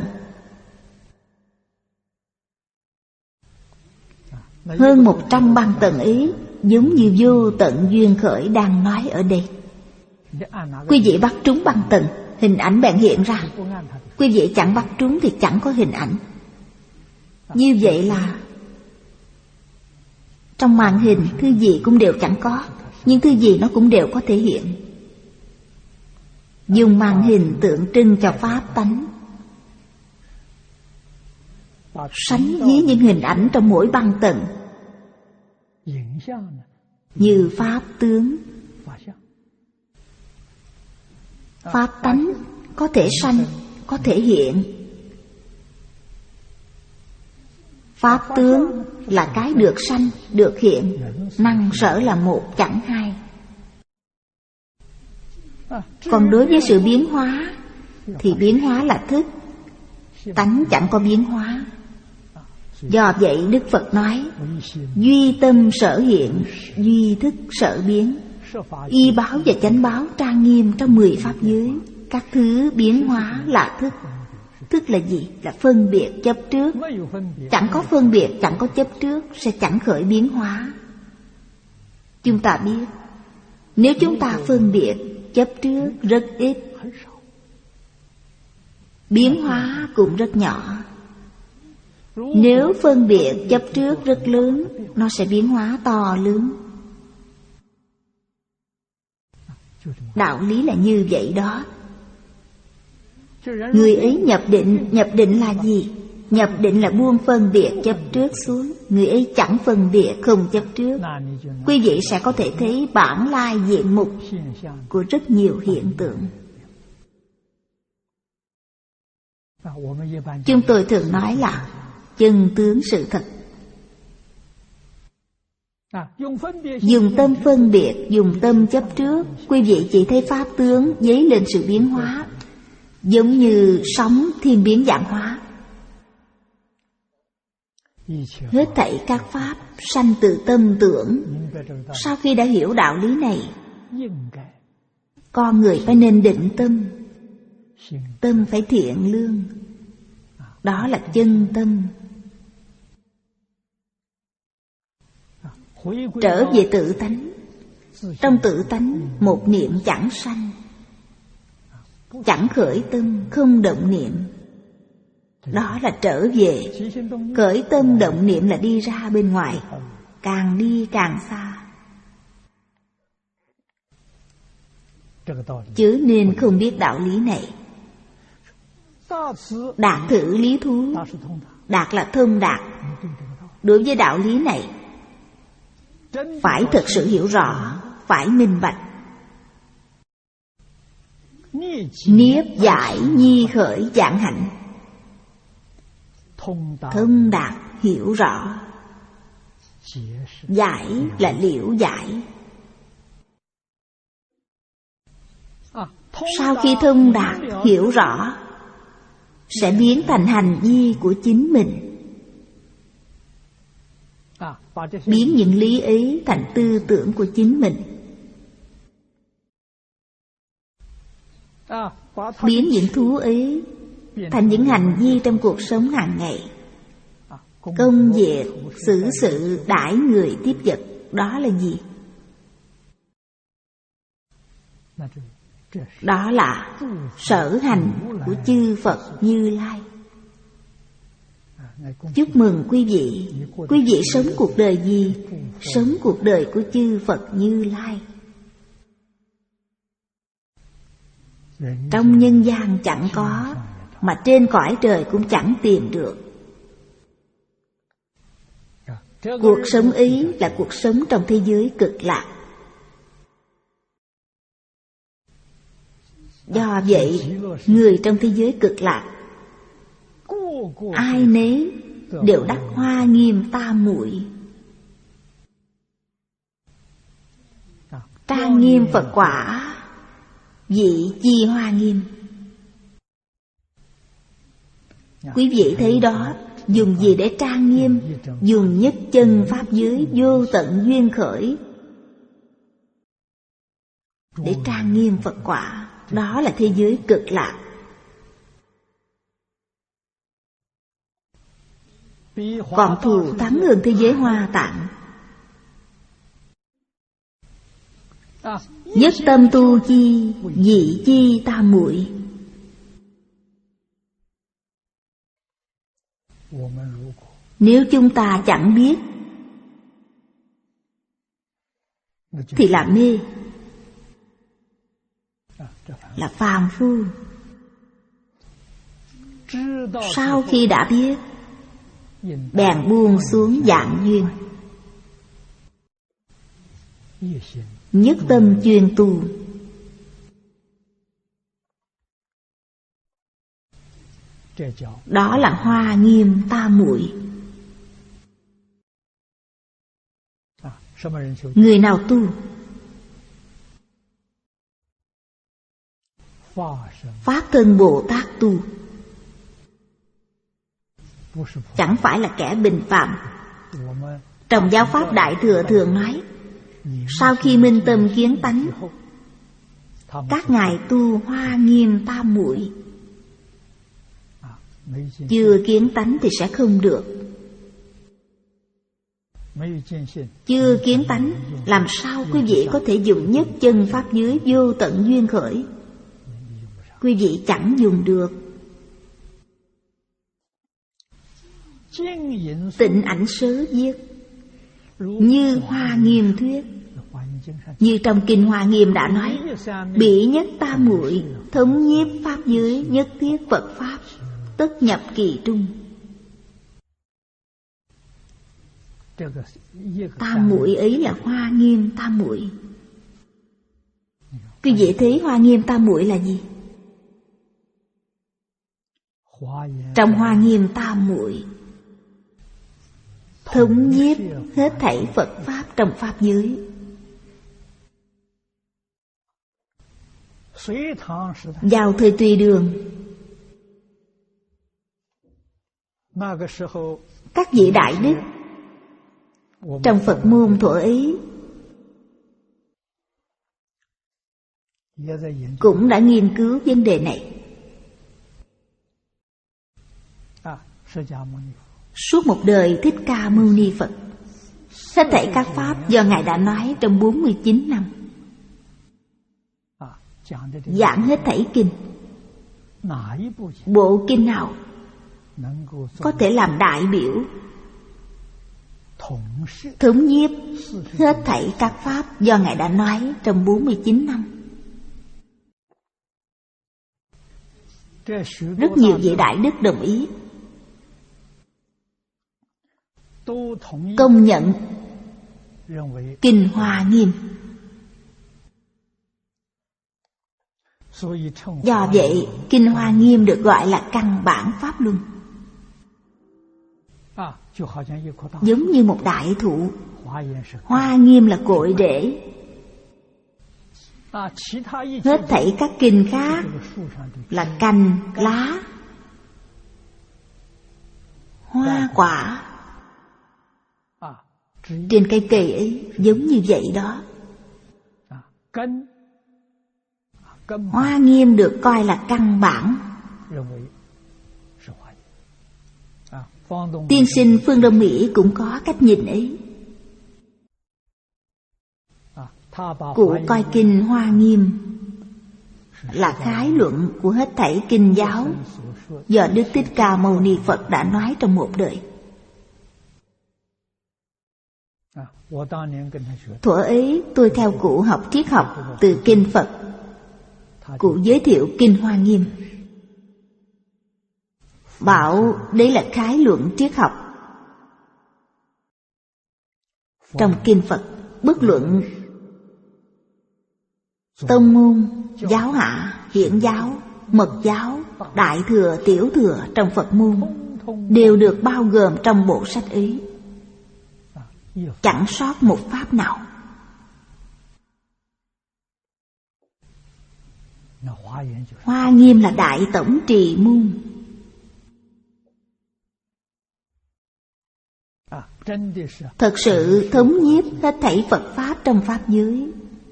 Hơn một trăm băng tầng ấy giống như vô tận duyên khởi đang nói ở đây. Quý vị bắt trúng băng tầng, hình ảnh bèn hiện ra. Quý vị chẳng bắt trúng thì chẳng có hình ảnh. Như vậy là trong màn hình thứ gì cũng đều chẳng có, nhưng thứ gì nó cũng đều có thể hiện. Dùng màn hình tượng trưng cho pháp tánh, sánh với những hình ảnh trong mỗi băng tầng, như pháp tướng. Pháp tánh có thể sanh, có thể hiện. Pháp tướng là cái được sanh, được hiện, năng sở là một chẳng hai. Còn đối với sự biến hóa thì biến hóa là thức, tánh chẳng có biến hóa. Do vậy Đức Phật nói, duy tâm sở hiện, duy thức sở biến. Y báo và chánh báo trang nghiêm trong mười pháp giới. Các thứ biến hóa là thức. Thức là gì? Là phân biệt chấp trước. Chẳng có phân biệt, chẳng có chấp trước, sẽ chẳng khởi biến hóa. Chúng ta biết, nếu chúng ta phân biệt chấp trước rất ít, biến hóa cũng rất nhỏ. Nếu phân biệt chấp trước rất lớn, nó sẽ biến hóa to lớn. Đạo lý là như vậy đó. Người ấy nhập định, nhập định là gì? Nhập định là buông phân biệt chấp trước xuống. Người ấy chẳng phân biệt, không chấp trước. Quý vị sẽ có thể thấy bản lai diện mục của rất nhiều hiện tượng. Chúng tôi thường nói là chân tướng sự thật. Dùng tâm phân biệt, dùng tâm chấp trước, quý vị chỉ thấy pháp tướng dấy lên sự biến hóa, giống như sóng thiên biến dạng hóa. Hết thảy các pháp sanh từ tâm tưởng. Sau khi đã hiểu đạo lý này, con người phải nên định tâm. Tâm phải thiện lương. Đó là chân tâm. Trở về tự tánh. Trong tự tánh một niệm chẳng sanh, chẳng khởi tâm, không động niệm. Đó là trở về. Khởi tâm động niệm là đi ra bên ngoài, càng đi càng xa. Chứ nên không biết đạo lý này. Đạt thử lý thú. Đạt là thông đạt. Đối với đạo lý này phải thật sự hiểu rõ, phải minh bạch. Niếp giải nhi khởi dạng hạnh. Thông đạt hiểu rõ. Giải là liễu giải. Sau khi thông đạt hiểu rõ, sẽ biến thành hành vi của chính mình. Biến những lý ấy thành tư tưởng của chính mình. Biến những thú ấy thành những hành vi trong cuộc sống hàng ngày. Công việc, xử sự, đãi người tiếp vật. Đó là gì? Đó là sở hành của chư Phật Như Lai. Chúc mừng quý vị. Quý vị sống cuộc đời gì? Sống cuộc đời của chư Phật Như Lai. Trong nhân gian chẳng có, mà trên cõi trời cũng chẳng tìm được. Cuộc sống ấy là cuộc sống trong thế giới cực lạc. Do vậy, người trong thế giới cực lạc, ai nấy đều đắc Hoa Nghiêm Tam Muội. Trang nghiêm Phật quả, vị chi hoa nghiêm. Quý vị thấy đó, dùng gì để trang nghiêm? Dùng nhất chân pháp giới vô tận duyên khởi để trang nghiêm Phật quả. Đó là thế giới cực lạc. Còn thù thắng hơn thế giới Hoa Tạng. Nhất tâm tu chi, vị chi tam muội. Nếu chúng ta chẳng biết thì là mê, là phàm phu. Sau khi đã biết, bèn buông xuống dạng duyên, nhất tâm chuyên tu. Đó là Hoa Nghiêm Tam Muội. Người nào tu? Pháp thân Bồ Tát tu, chẳng phải là kẻ bình phạm. Trong giáo pháp Đại Thừa thường nói, sau khi minh tâm kiến tánh, các ngài tu Hoa Nghiêm Tam Muội. Chưa kiến tánh thì sẽ không được. Chưa kiến tánh, làm sao quý vị có thể dùng nhất chân pháp giới vô tận duyên khởi? Quý vị chẳng dùng được. Tịnh Ảnh Sớ viết, như Hoa Nghiêm thuyết. Như trong Kinh Hoa Nghiêm đã nói, bỉ nhất tam muội, thống nhiếp pháp giới, nhất thiết Phật pháp, tất nhập kỳ trung. Tam muội ấy là Hoa Nghiêm Tam Muội. Quý vị thấy Hoa Nghiêm Tam Muội là gì? Trong Hoa Nghiêm Tam Muội, thống nhiếp hết thảy Phật pháp trong pháp giới. Vào thời Tùy Đường, các vị đại đức trong Phật môn thuở ấy cũng đã nghiên cứu vấn đề này. Suốt một đời Thích Ca Mâu Ni Phật, hết thảy các pháp do Ngài đã nói trong bốn mươi chín năm, giảng hết thảy kinh. Bộ kinh nào có thể làm đại biểu thống nhiếp hết thảy các pháp do Ngài đã nói trong bốn mươi chín năm? Rất nhiều vị đại đức đồng ý, công nhận Kinh Hoa Nghiêm. Do vậy, Kinh Hoa Nghiêm được gọi là căn bản pháp luân. Giống như một đại thụ, Hoa Nghiêm là cội rễ. Hết thảy các kinh khác là cành, lá, hoa quả. Trên cây kỳ ấy giống như vậy đó. Hoa Nghiêm được coi là căn bản. Tiên sinh Phương Đông Mỹ cũng có cách nhìn ấy. Cụ coi Kinh Hoa Nghiêm là khái luận của hết thảy kinh giáo do Đức Thích Ca Mâu Ni Phật đã nói trong một đời. Thuở ấy tôi theo cụ học triết học từ kinh Phật. Cụ giới thiệu Kinh Hoa Nghiêm, bảo đấy là khái luận triết học. Trong Kinh Phật, bất luận tông môn, giáo hạ, hiển giáo, mật giáo, đại thừa, tiểu thừa trong Phật môn đều được bao gồm trong bộ sách ấy, chẳng sót một pháp nào. Hoa Nghiêm là đại tổng trì môn. Thật sự thống nhiếp hết thảy Phật Pháp trong Pháp giới.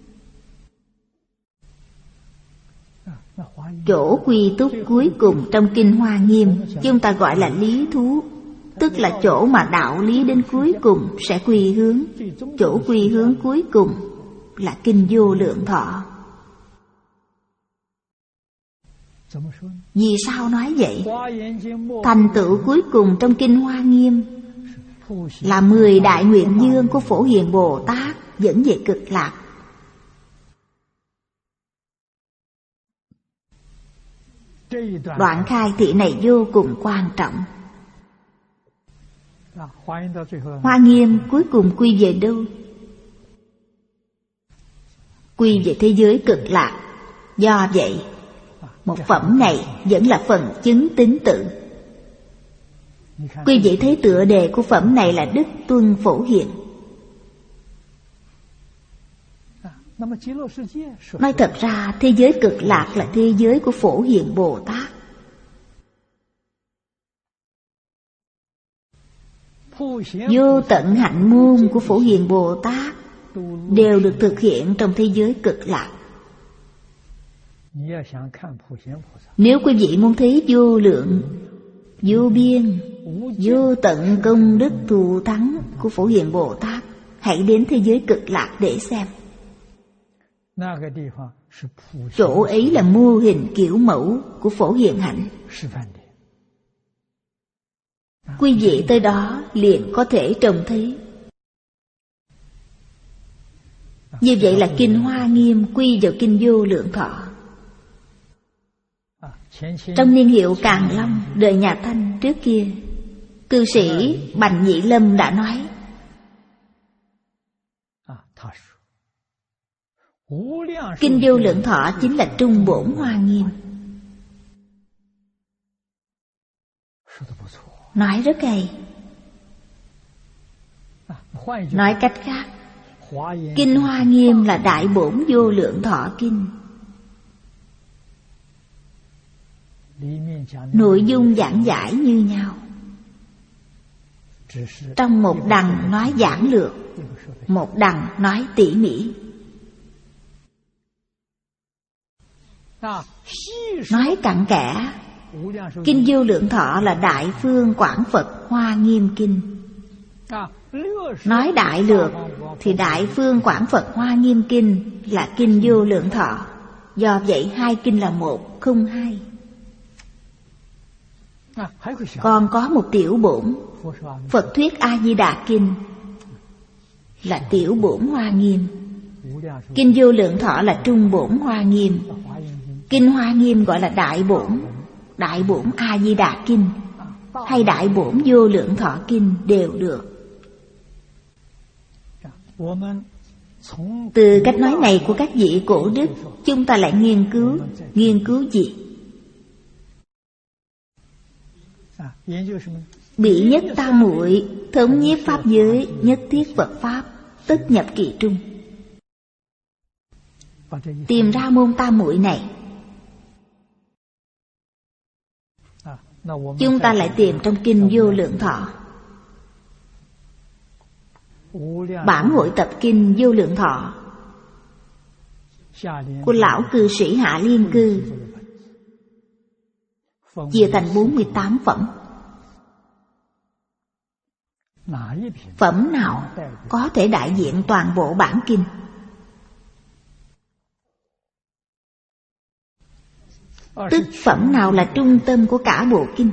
Chỗ quy túc cuối cùng trong Kinh Hoa Nghiêm chúng ta gọi là lý thú, tức là chỗ mà đạo lý đến cuối cùng sẽ quy hướng. Chỗ quy hướng cuối cùng là Kinh Vô Lượng Thọ. Vì sao nói vậy? Thành tựu cuối cùng trong Kinh Hoa Nghiêm là mười đại nguyện dương của Phổ Hiền Bồ Tát dẫn về Cực Lạc. Đoạn khai thị này vô cùng quan trọng. Hoa Nghiêm cuối cùng quy về đâu? Quy về thế giới Cực Lạc. Do vậy, một phẩm này vẫn là phần chứng tín tự. Quy về thế tựa đề của phẩm này là Đức Tuân Phổ Hiền. Nói thật ra, thế giới Cực Lạc là thế giới của Phổ Hiền Bồ Tát. Vô tận hạnh môn của Phổ Hiền Bồ Tát đều được thực hiện trong thế giới Cực Lạc. Nếu quý vị muốn thấy vô lượng, vô biên, vô tận công đức thù thắng của Phổ Hiền Bồ Tát, hãy đến thế giới Cực Lạc để xem. Chỗ ấy là mô hình kiểu mẫu của Phổ Hiền hạnh. Quý vị tới đó liền có thể trông thấy. Như vậy là Kinh Hoa Nghiêm quy vào Kinh Vô Lượng Thọ. Trong niên hiệu Càn Long đời nhà Thanh trước kia, cư sĩ Bành Nhị Lâm đã nói: Kinh Vô Lượng Thọ chính là trung bổn Hoa Nghiêm. Nói rất hay. Nói cách khác, Kinh Hoa Nghiêm là đại bổn Vô Lượng Thọ Kinh. Nội dung giảng giải như nhau. Trong một đằng nói giản lược, một đằng nói tỉ mỉ. Nói cặn kẽ, Kinh Vô Lượng Thọ là Đại Phương Quảng Phật Hoa Nghiêm Kinh. Nói đại lược thì Đại Phương Quảng Phật Hoa Nghiêm Kinh là Kinh Vô Lượng Thọ. Do vậy hai kinh là một, không hai. Còn có một tiểu bổn Phật Thuyết A Di Đà Kinh là tiểu bổn Hoa Nghiêm. Kinh Vô Lượng Thọ là trung bổn Hoa Nghiêm. Kinh Hoa Nghiêm gọi là đại bổn, đại bổn A Di Đà Kinh hay đại bổn Vô Lượng Thọ Kinh đều được. Từ cách nói này của các vị cổ đức, chúng ta lại nghiên cứu. Nghiên cứu gì? Bị nhất tam muội, thống nhiếp pháp giới, nhất thiết Phật Pháp, tất nhập kỳ trung. Tìm ra môn tam muội này. Chúng ta lại tìm trong Kinh Vô Lượng Thọ. Bản hội tập Kinh Vô Lượng Thọ của lão cư sĩ Hạ Liên Cư chia thành bốn mươi tám phẩm. Phẩm nào có thể đại diện toàn bộ bản kinh? Tức phẩm nào là trung tâm của cả bộ kinh?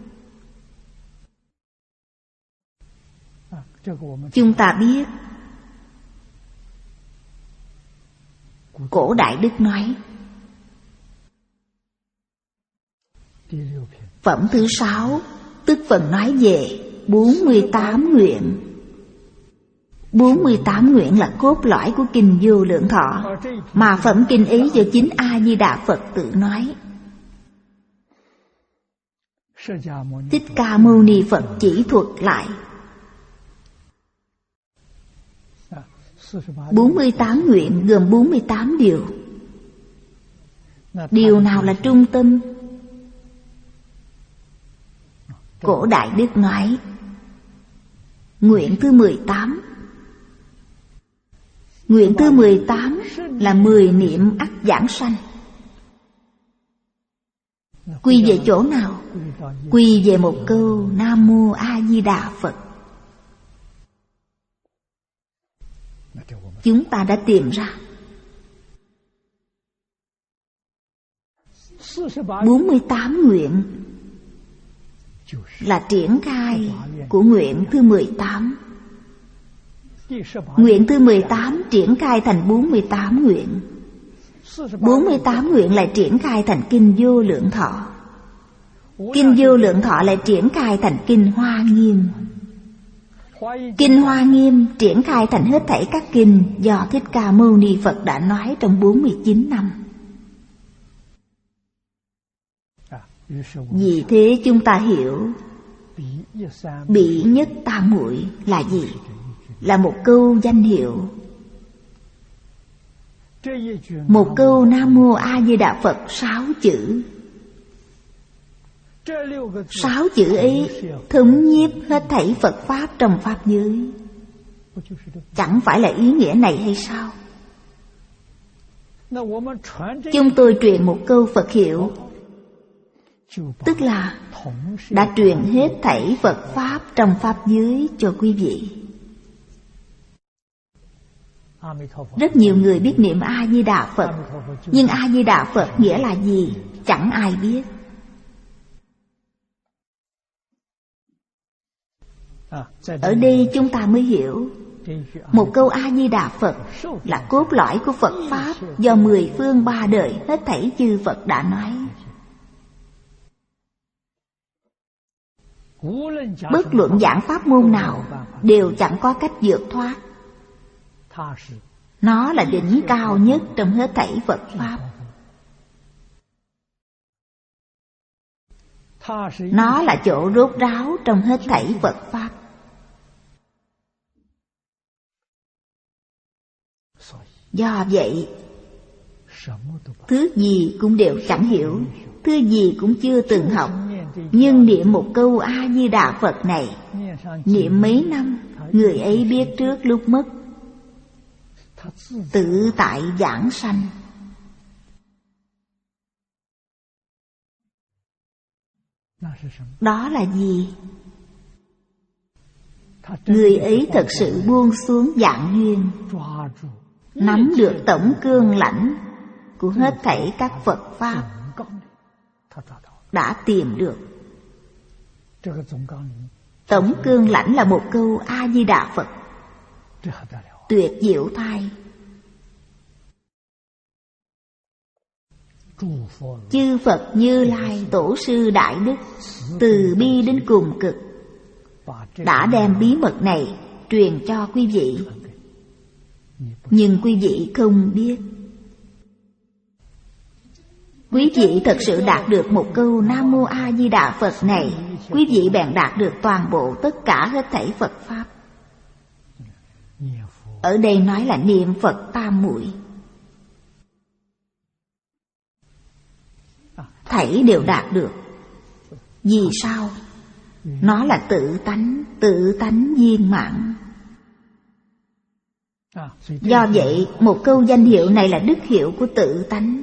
Chúng ta biết cổ đại đức nói Phẩm thứ sáu, tức phần nói về bốn mươi tám nguyện. bốn mươi tám nguyện là cốt lõi của kinh Vô Lượng Thọ, mà phẩm kinh ấy do chính A Di Đà Phật tự nói. Thích Ca Mâu Ni Phật chỉ thuật lại. bốn mươi tám nguyện gồm bốn mươi tám điều. Điều nào là trung tâm? Cổ Đại Đức nói nguyện thứ mười tám. Nguyện thứ mười tám là mười niệm ắt giảng sanh. Quy về chỗ nào? Quy về một câu Nam Mô A Di Đà Phật. Chúng ta đã tìm ra bốn mươi tám nguyện là triển khai của nguyện thứ mười tám. Nguyện thứ mười tám triển khai thành bốn mươi tám nguyện. bốn mươi tám nguyện lại triển khai thành kinh Vô Lượng Thọ. Kinh Vô Lượng Thọ lại triển khai thành kinh Hoa Nghiêm. Kinh Hoa Nghiêm triển khai thành hết thảy các kinh do Thích Ca Mâu Ni Phật đã nói trong bốn mươi chín năm. Vì thế chúng ta hiểu Bỉ Nhất Tam Muội là gì? Là một câu danh hiệu. Một câu Nam Mô A Di Đà Phật sáu chữ. Sáu chữ ấy thống nhiếp hết thảy Phật Pháp trong Pháp giới. Chẳng phải là ý nghĩa này hay sao? Chúng tôi truyền một câu Phật hiệu, tức là đã truyền hết thảy Phật Pháp trong Pháp giới cho quý vị. Rất nhiều người biết niệm A Di Đà Phật, nhưng A Di Đà Phật nghĩa là gì? Chẳng ai biết. Ở đây chúng ta mới hiểu một câu A Di Đà Phật là cốt lõi của Phật Pháp do mười phương ba đời hết thảy chư Phật đã nói. Bất luận giảng pháp môn nào đều chẳng có cách vượt thoát. Nó là đỉnh cao nhất trong hết thảy Phật Pháp. Nó là chỗ rốt ráo trong hết thảy Phật Pháp. Do vậy, thứ gì cũng đều chẳng hiểu, thứ gì cũng chưa từng học, nhưng niệm một câu A Di Đà Phật này, niệm mấy năm, người ấy biết trước lúc mất, tự tại giảng sanh. Đó là gì? Người ấy thật sự buông xuống dạng duyên, nắm được tổng cương lãnh của hết thảy các Phật Pháp, đã tìm được. Tổng cương lãnh là một câu A Di Đà Phật, tuyệt diệu thay. Chư Phật Như Lai Tổ sư Đại Đức từ bi đến cùng cực đã đem bí mật này truyền cho quý vị, nhưng quý vị không biết. Quý vị thật sự đạt được một câu Nam Mô A Di Đà Phật này, quý vị bèn đạt được toàn bộ tất cả hết thảy Phật Pháp. Ở đây nói là niệm Phật tam muội, thảy đều đạt được. Vì sao? Nó là tự tánh, tự tánh viên mãn. Do vậy, một câu danh hiệu này là đức hiệu của tự tánh.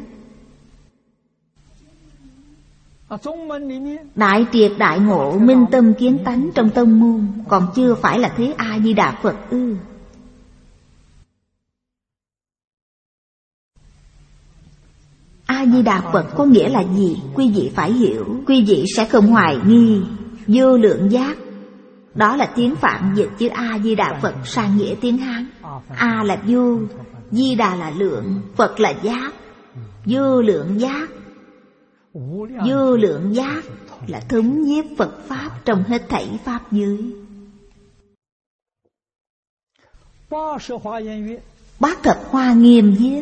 Đại triệt đại ngộ, minh tâm kiến tánh trong tông môn còn chưa phải là thế A Di Đà Phật ư? A Di Đà Phật có nghĩa là gì? Quý vị phải hiểu, quý vị sẽ không hoài nghi. Vô lượng giác, đó là tiếng Phạn dịch chữ A Di Đà Phật sang nghĩa tiếng Hán. A là vô, Di Đà là lượng, Phật là giác. Vô lượng giác, Vô lượng giác là thống nhiếp Phật Pháp trong hết thảy Pháp giới. Bát Thập Hoa Nghiêm viết: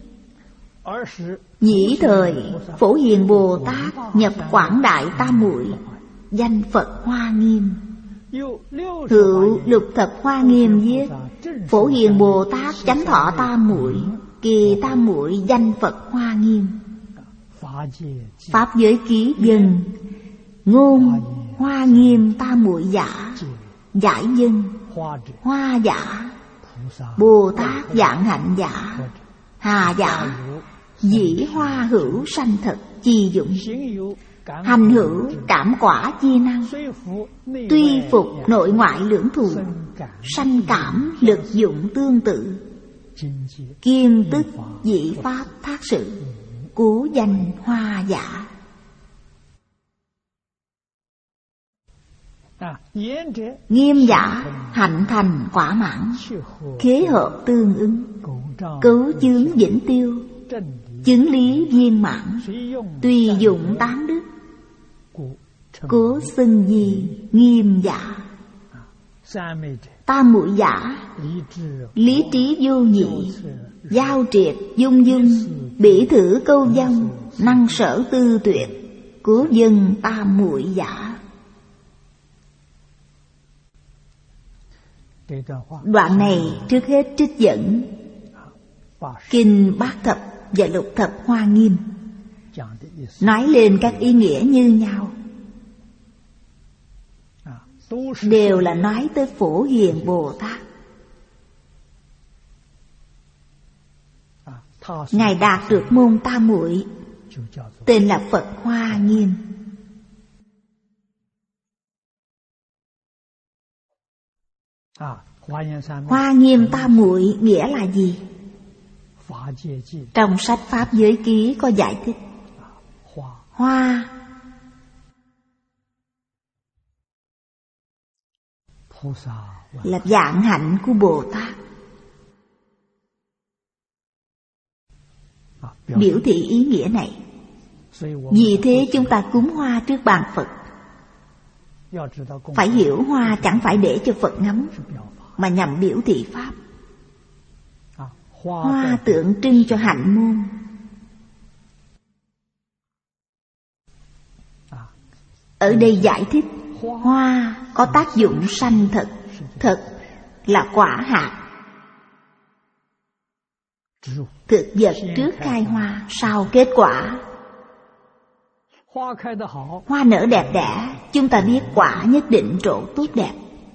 nhĩ thời Phổ Hiền Bồ Tát nhập Quảng Đại Tam Muội, danh Phật Hoa Nghiêm. Hữu Lục Thập Hoa Nghiêm viết: Phổ Hiền Bồ Tát chánh thọ Tam Muội, kỳ Tam Muội, danh Phật Hoa Nghiêm. Pháp giới ký dân: ngôn Hoa Nghiêm Tam Muội giả, giải dân Hoa giả, Bồ Tát dạng hạnh giả, hà giả, dĩ hoa hữu sanh thật chi dụng, hành hữu cảm quả chi năng, tuy phục nội ngoại lưỡng thù, sanh cảm lực dụng tương tự, kiêm tức dĩ pháp thác sự, cú danh hoa giả. Nghiêm giả hạnh thành quả mãn, khế hợp tương ứng, cứu chướng vĩnh tiêu, chứng lý viên mãn, tùy dụng tám đức, cố xưng gì nghiêm giả. Tam muội giả: lý trí vô nhị, giao triệt dung dung, bỉ thử câu dông, năng sở tư tuyệt, cố dân tam muội giả. Đoạn này trước hết trích dẫn Kinh Bát Thập và Lục Thập Hoa Nghiêm, nói lên các ý nghĩa như nhau, đều là nói tới Phổ Hiền Bồ Tát. Ngài đạt được môn tam muội, tên là Phật Hoa Nghiêm. Hoa Nghiêm tam muội nghĩa là gì? Trong sách Pháp Giới Ký có giải thích. Hoa là vạn hạnh của Bồ Tát, biểu thị ý nghĩa này. Vì thế chúng ta cúng hoa trước bàn Phật. Phải hiểu hoa chẳng phải để cho Phật ngắm, mà nhằm biểu thị Pháp. Hoa tượng trưng cho hạnh môn. Ở đây giải thích hoa có tác dụng sanh thật. Thật là quả hạt. Thực vật trước khai hoa, sau kết quả. Hoa nở đẹp đẽ, chúng ta biết quả nhất định trổ tốt đẹp.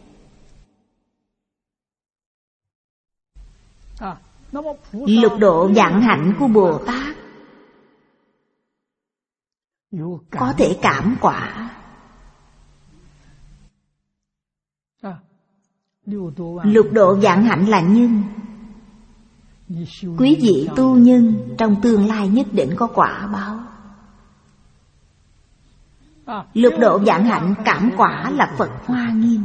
Lục độ vạn hạnh của Bồ Tát có thể cảm quả. Lục độ vạn hạnh là nhân. Quý vị tu nhân trong tương lai nhất định có quả báo. Lục độ vạn hạnh cảm quả là Phật Hoa Nghiêm.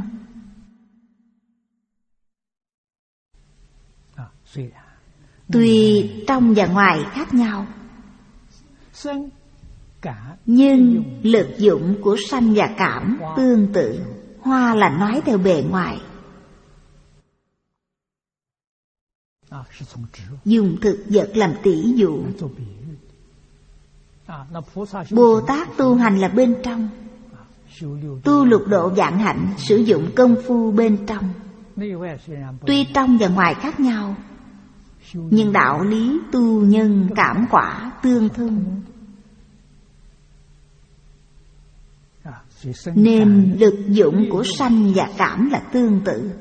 Tuy trong và ngoài khác nhau, nhưng lực dụng của sanh và cảm tương tự. Hoa là nói theo bề ngoài, dùng thực vật làm tỷ dụ. Bồ Tát tu hành là bên trong, tu lục độ vạn hạnh sử dụng công phu bên trong. Tuy trong và ngoài khác nhau, nhưng đạo lý tu nhân cảm quả tương thông, nên lực dụng của sanh và cảm là tương tự.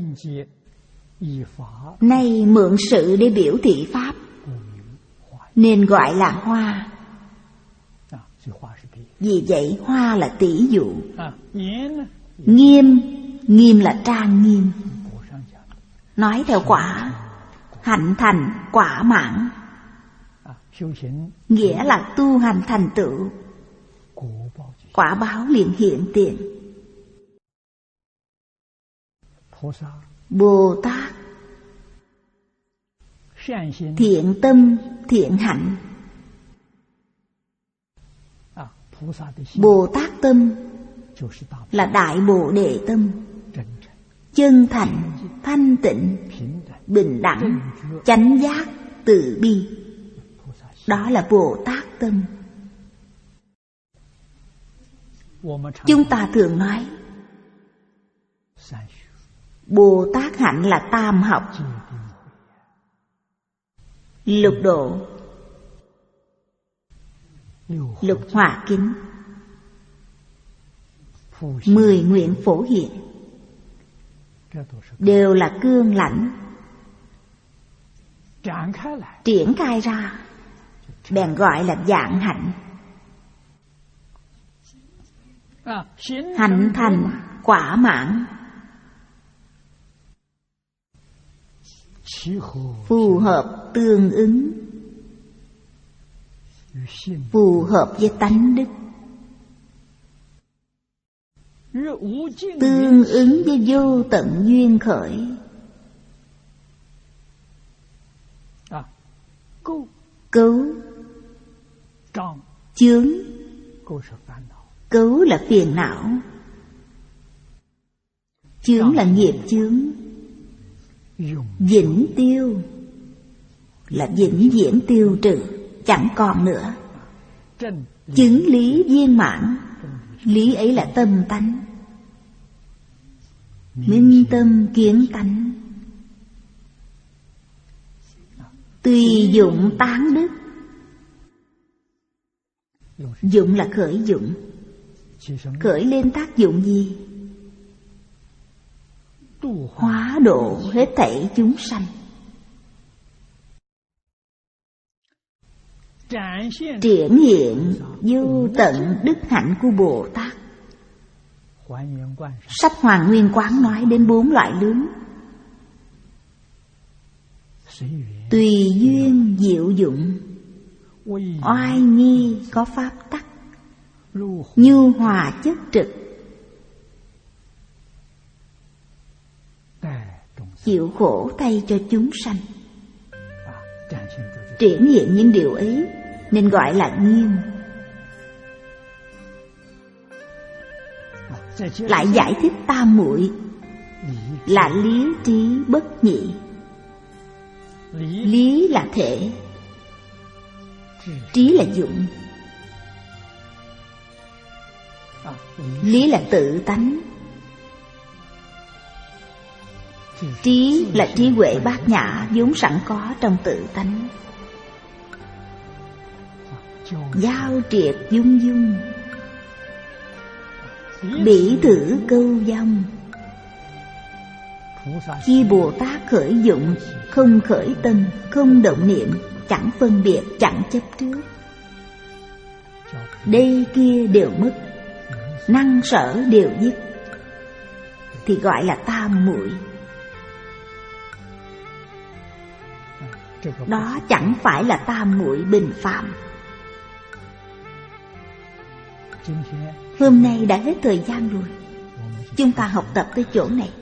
Nay mượn sự để biểu thị Pháp, nên gọi là hoa. Vì vậy hoa là tỷ dụ. Nghiêm, nghiêm là trang nghiêm. Nói theo quả, hạnh thành quả mãn, nghĩa là tu hành thành tựu, quả báo liền hiện tiền. Bồ Tát thiện tâm thiện hạnh, Bồ Tát tâm là đại Bồ Đề tâm, chân thành, thanh tịnh, bình đẳng, chánh giác, từ bi. Đó là Bồ Tát tâm. Chúng ta thường nói Bồ Tát hạnh là tam học: lục độ, lục hòa kính, mười nguyện phổ hiện. Đều là cương lãnh. Triển khai ra bèn gọi là vạn hạnh. Hạnh thành quả mãn, phù hợp tương ứng, phù hợp với tánh đức, tương ứng với vô tận duyên khởi. Cấu chướng, cấu là phiền não, chướng là nghiệp chướng. Vĩnh tiêu là vĩnh viễn tiêu trừ, chẳng còn nữa. Chứng lý viên mãn, lý ấy là tâm tánh, minh tâm kiến tánh. Tùy dụng tán đức. Dụng là khởi dụng. Khởi lên tác dụng gì? Hóa độ hết thảy chúng sanh. Triển hiện vô tận đức hạnh của Bồ Tát. Sách Hoàn Nguyên Quán nói đến bốn loại lướng: tùy duyên diệu dụng, oai nghi có pháp tắc, nhu hòa chất trực, chịu khổ thay cho chúng sanh. Triển hiện những điều ấy nên gọi là nghiêm. Lại giải thích tam muội là lý trí bất nhị. Lý là thể, trí là dụng. Lý là tự tánh, trí là trí huệ bát nhã vốn sẵn có trong tự tánh. Giao triệt dung dung, bỉ thử câu vong. Khi Bồ Tát khởi dụng, không khởi tâm, không động niệm, chẳng phân biệt, chẳng chấp trước, đây kia đều mất, năng sở đều dứt, thì gọi là tam muội. Đó chẳng phải là tam muội bình phạm. Hôm nay đã hết thời gian rồi, chúng ta học tập tới chỗ này.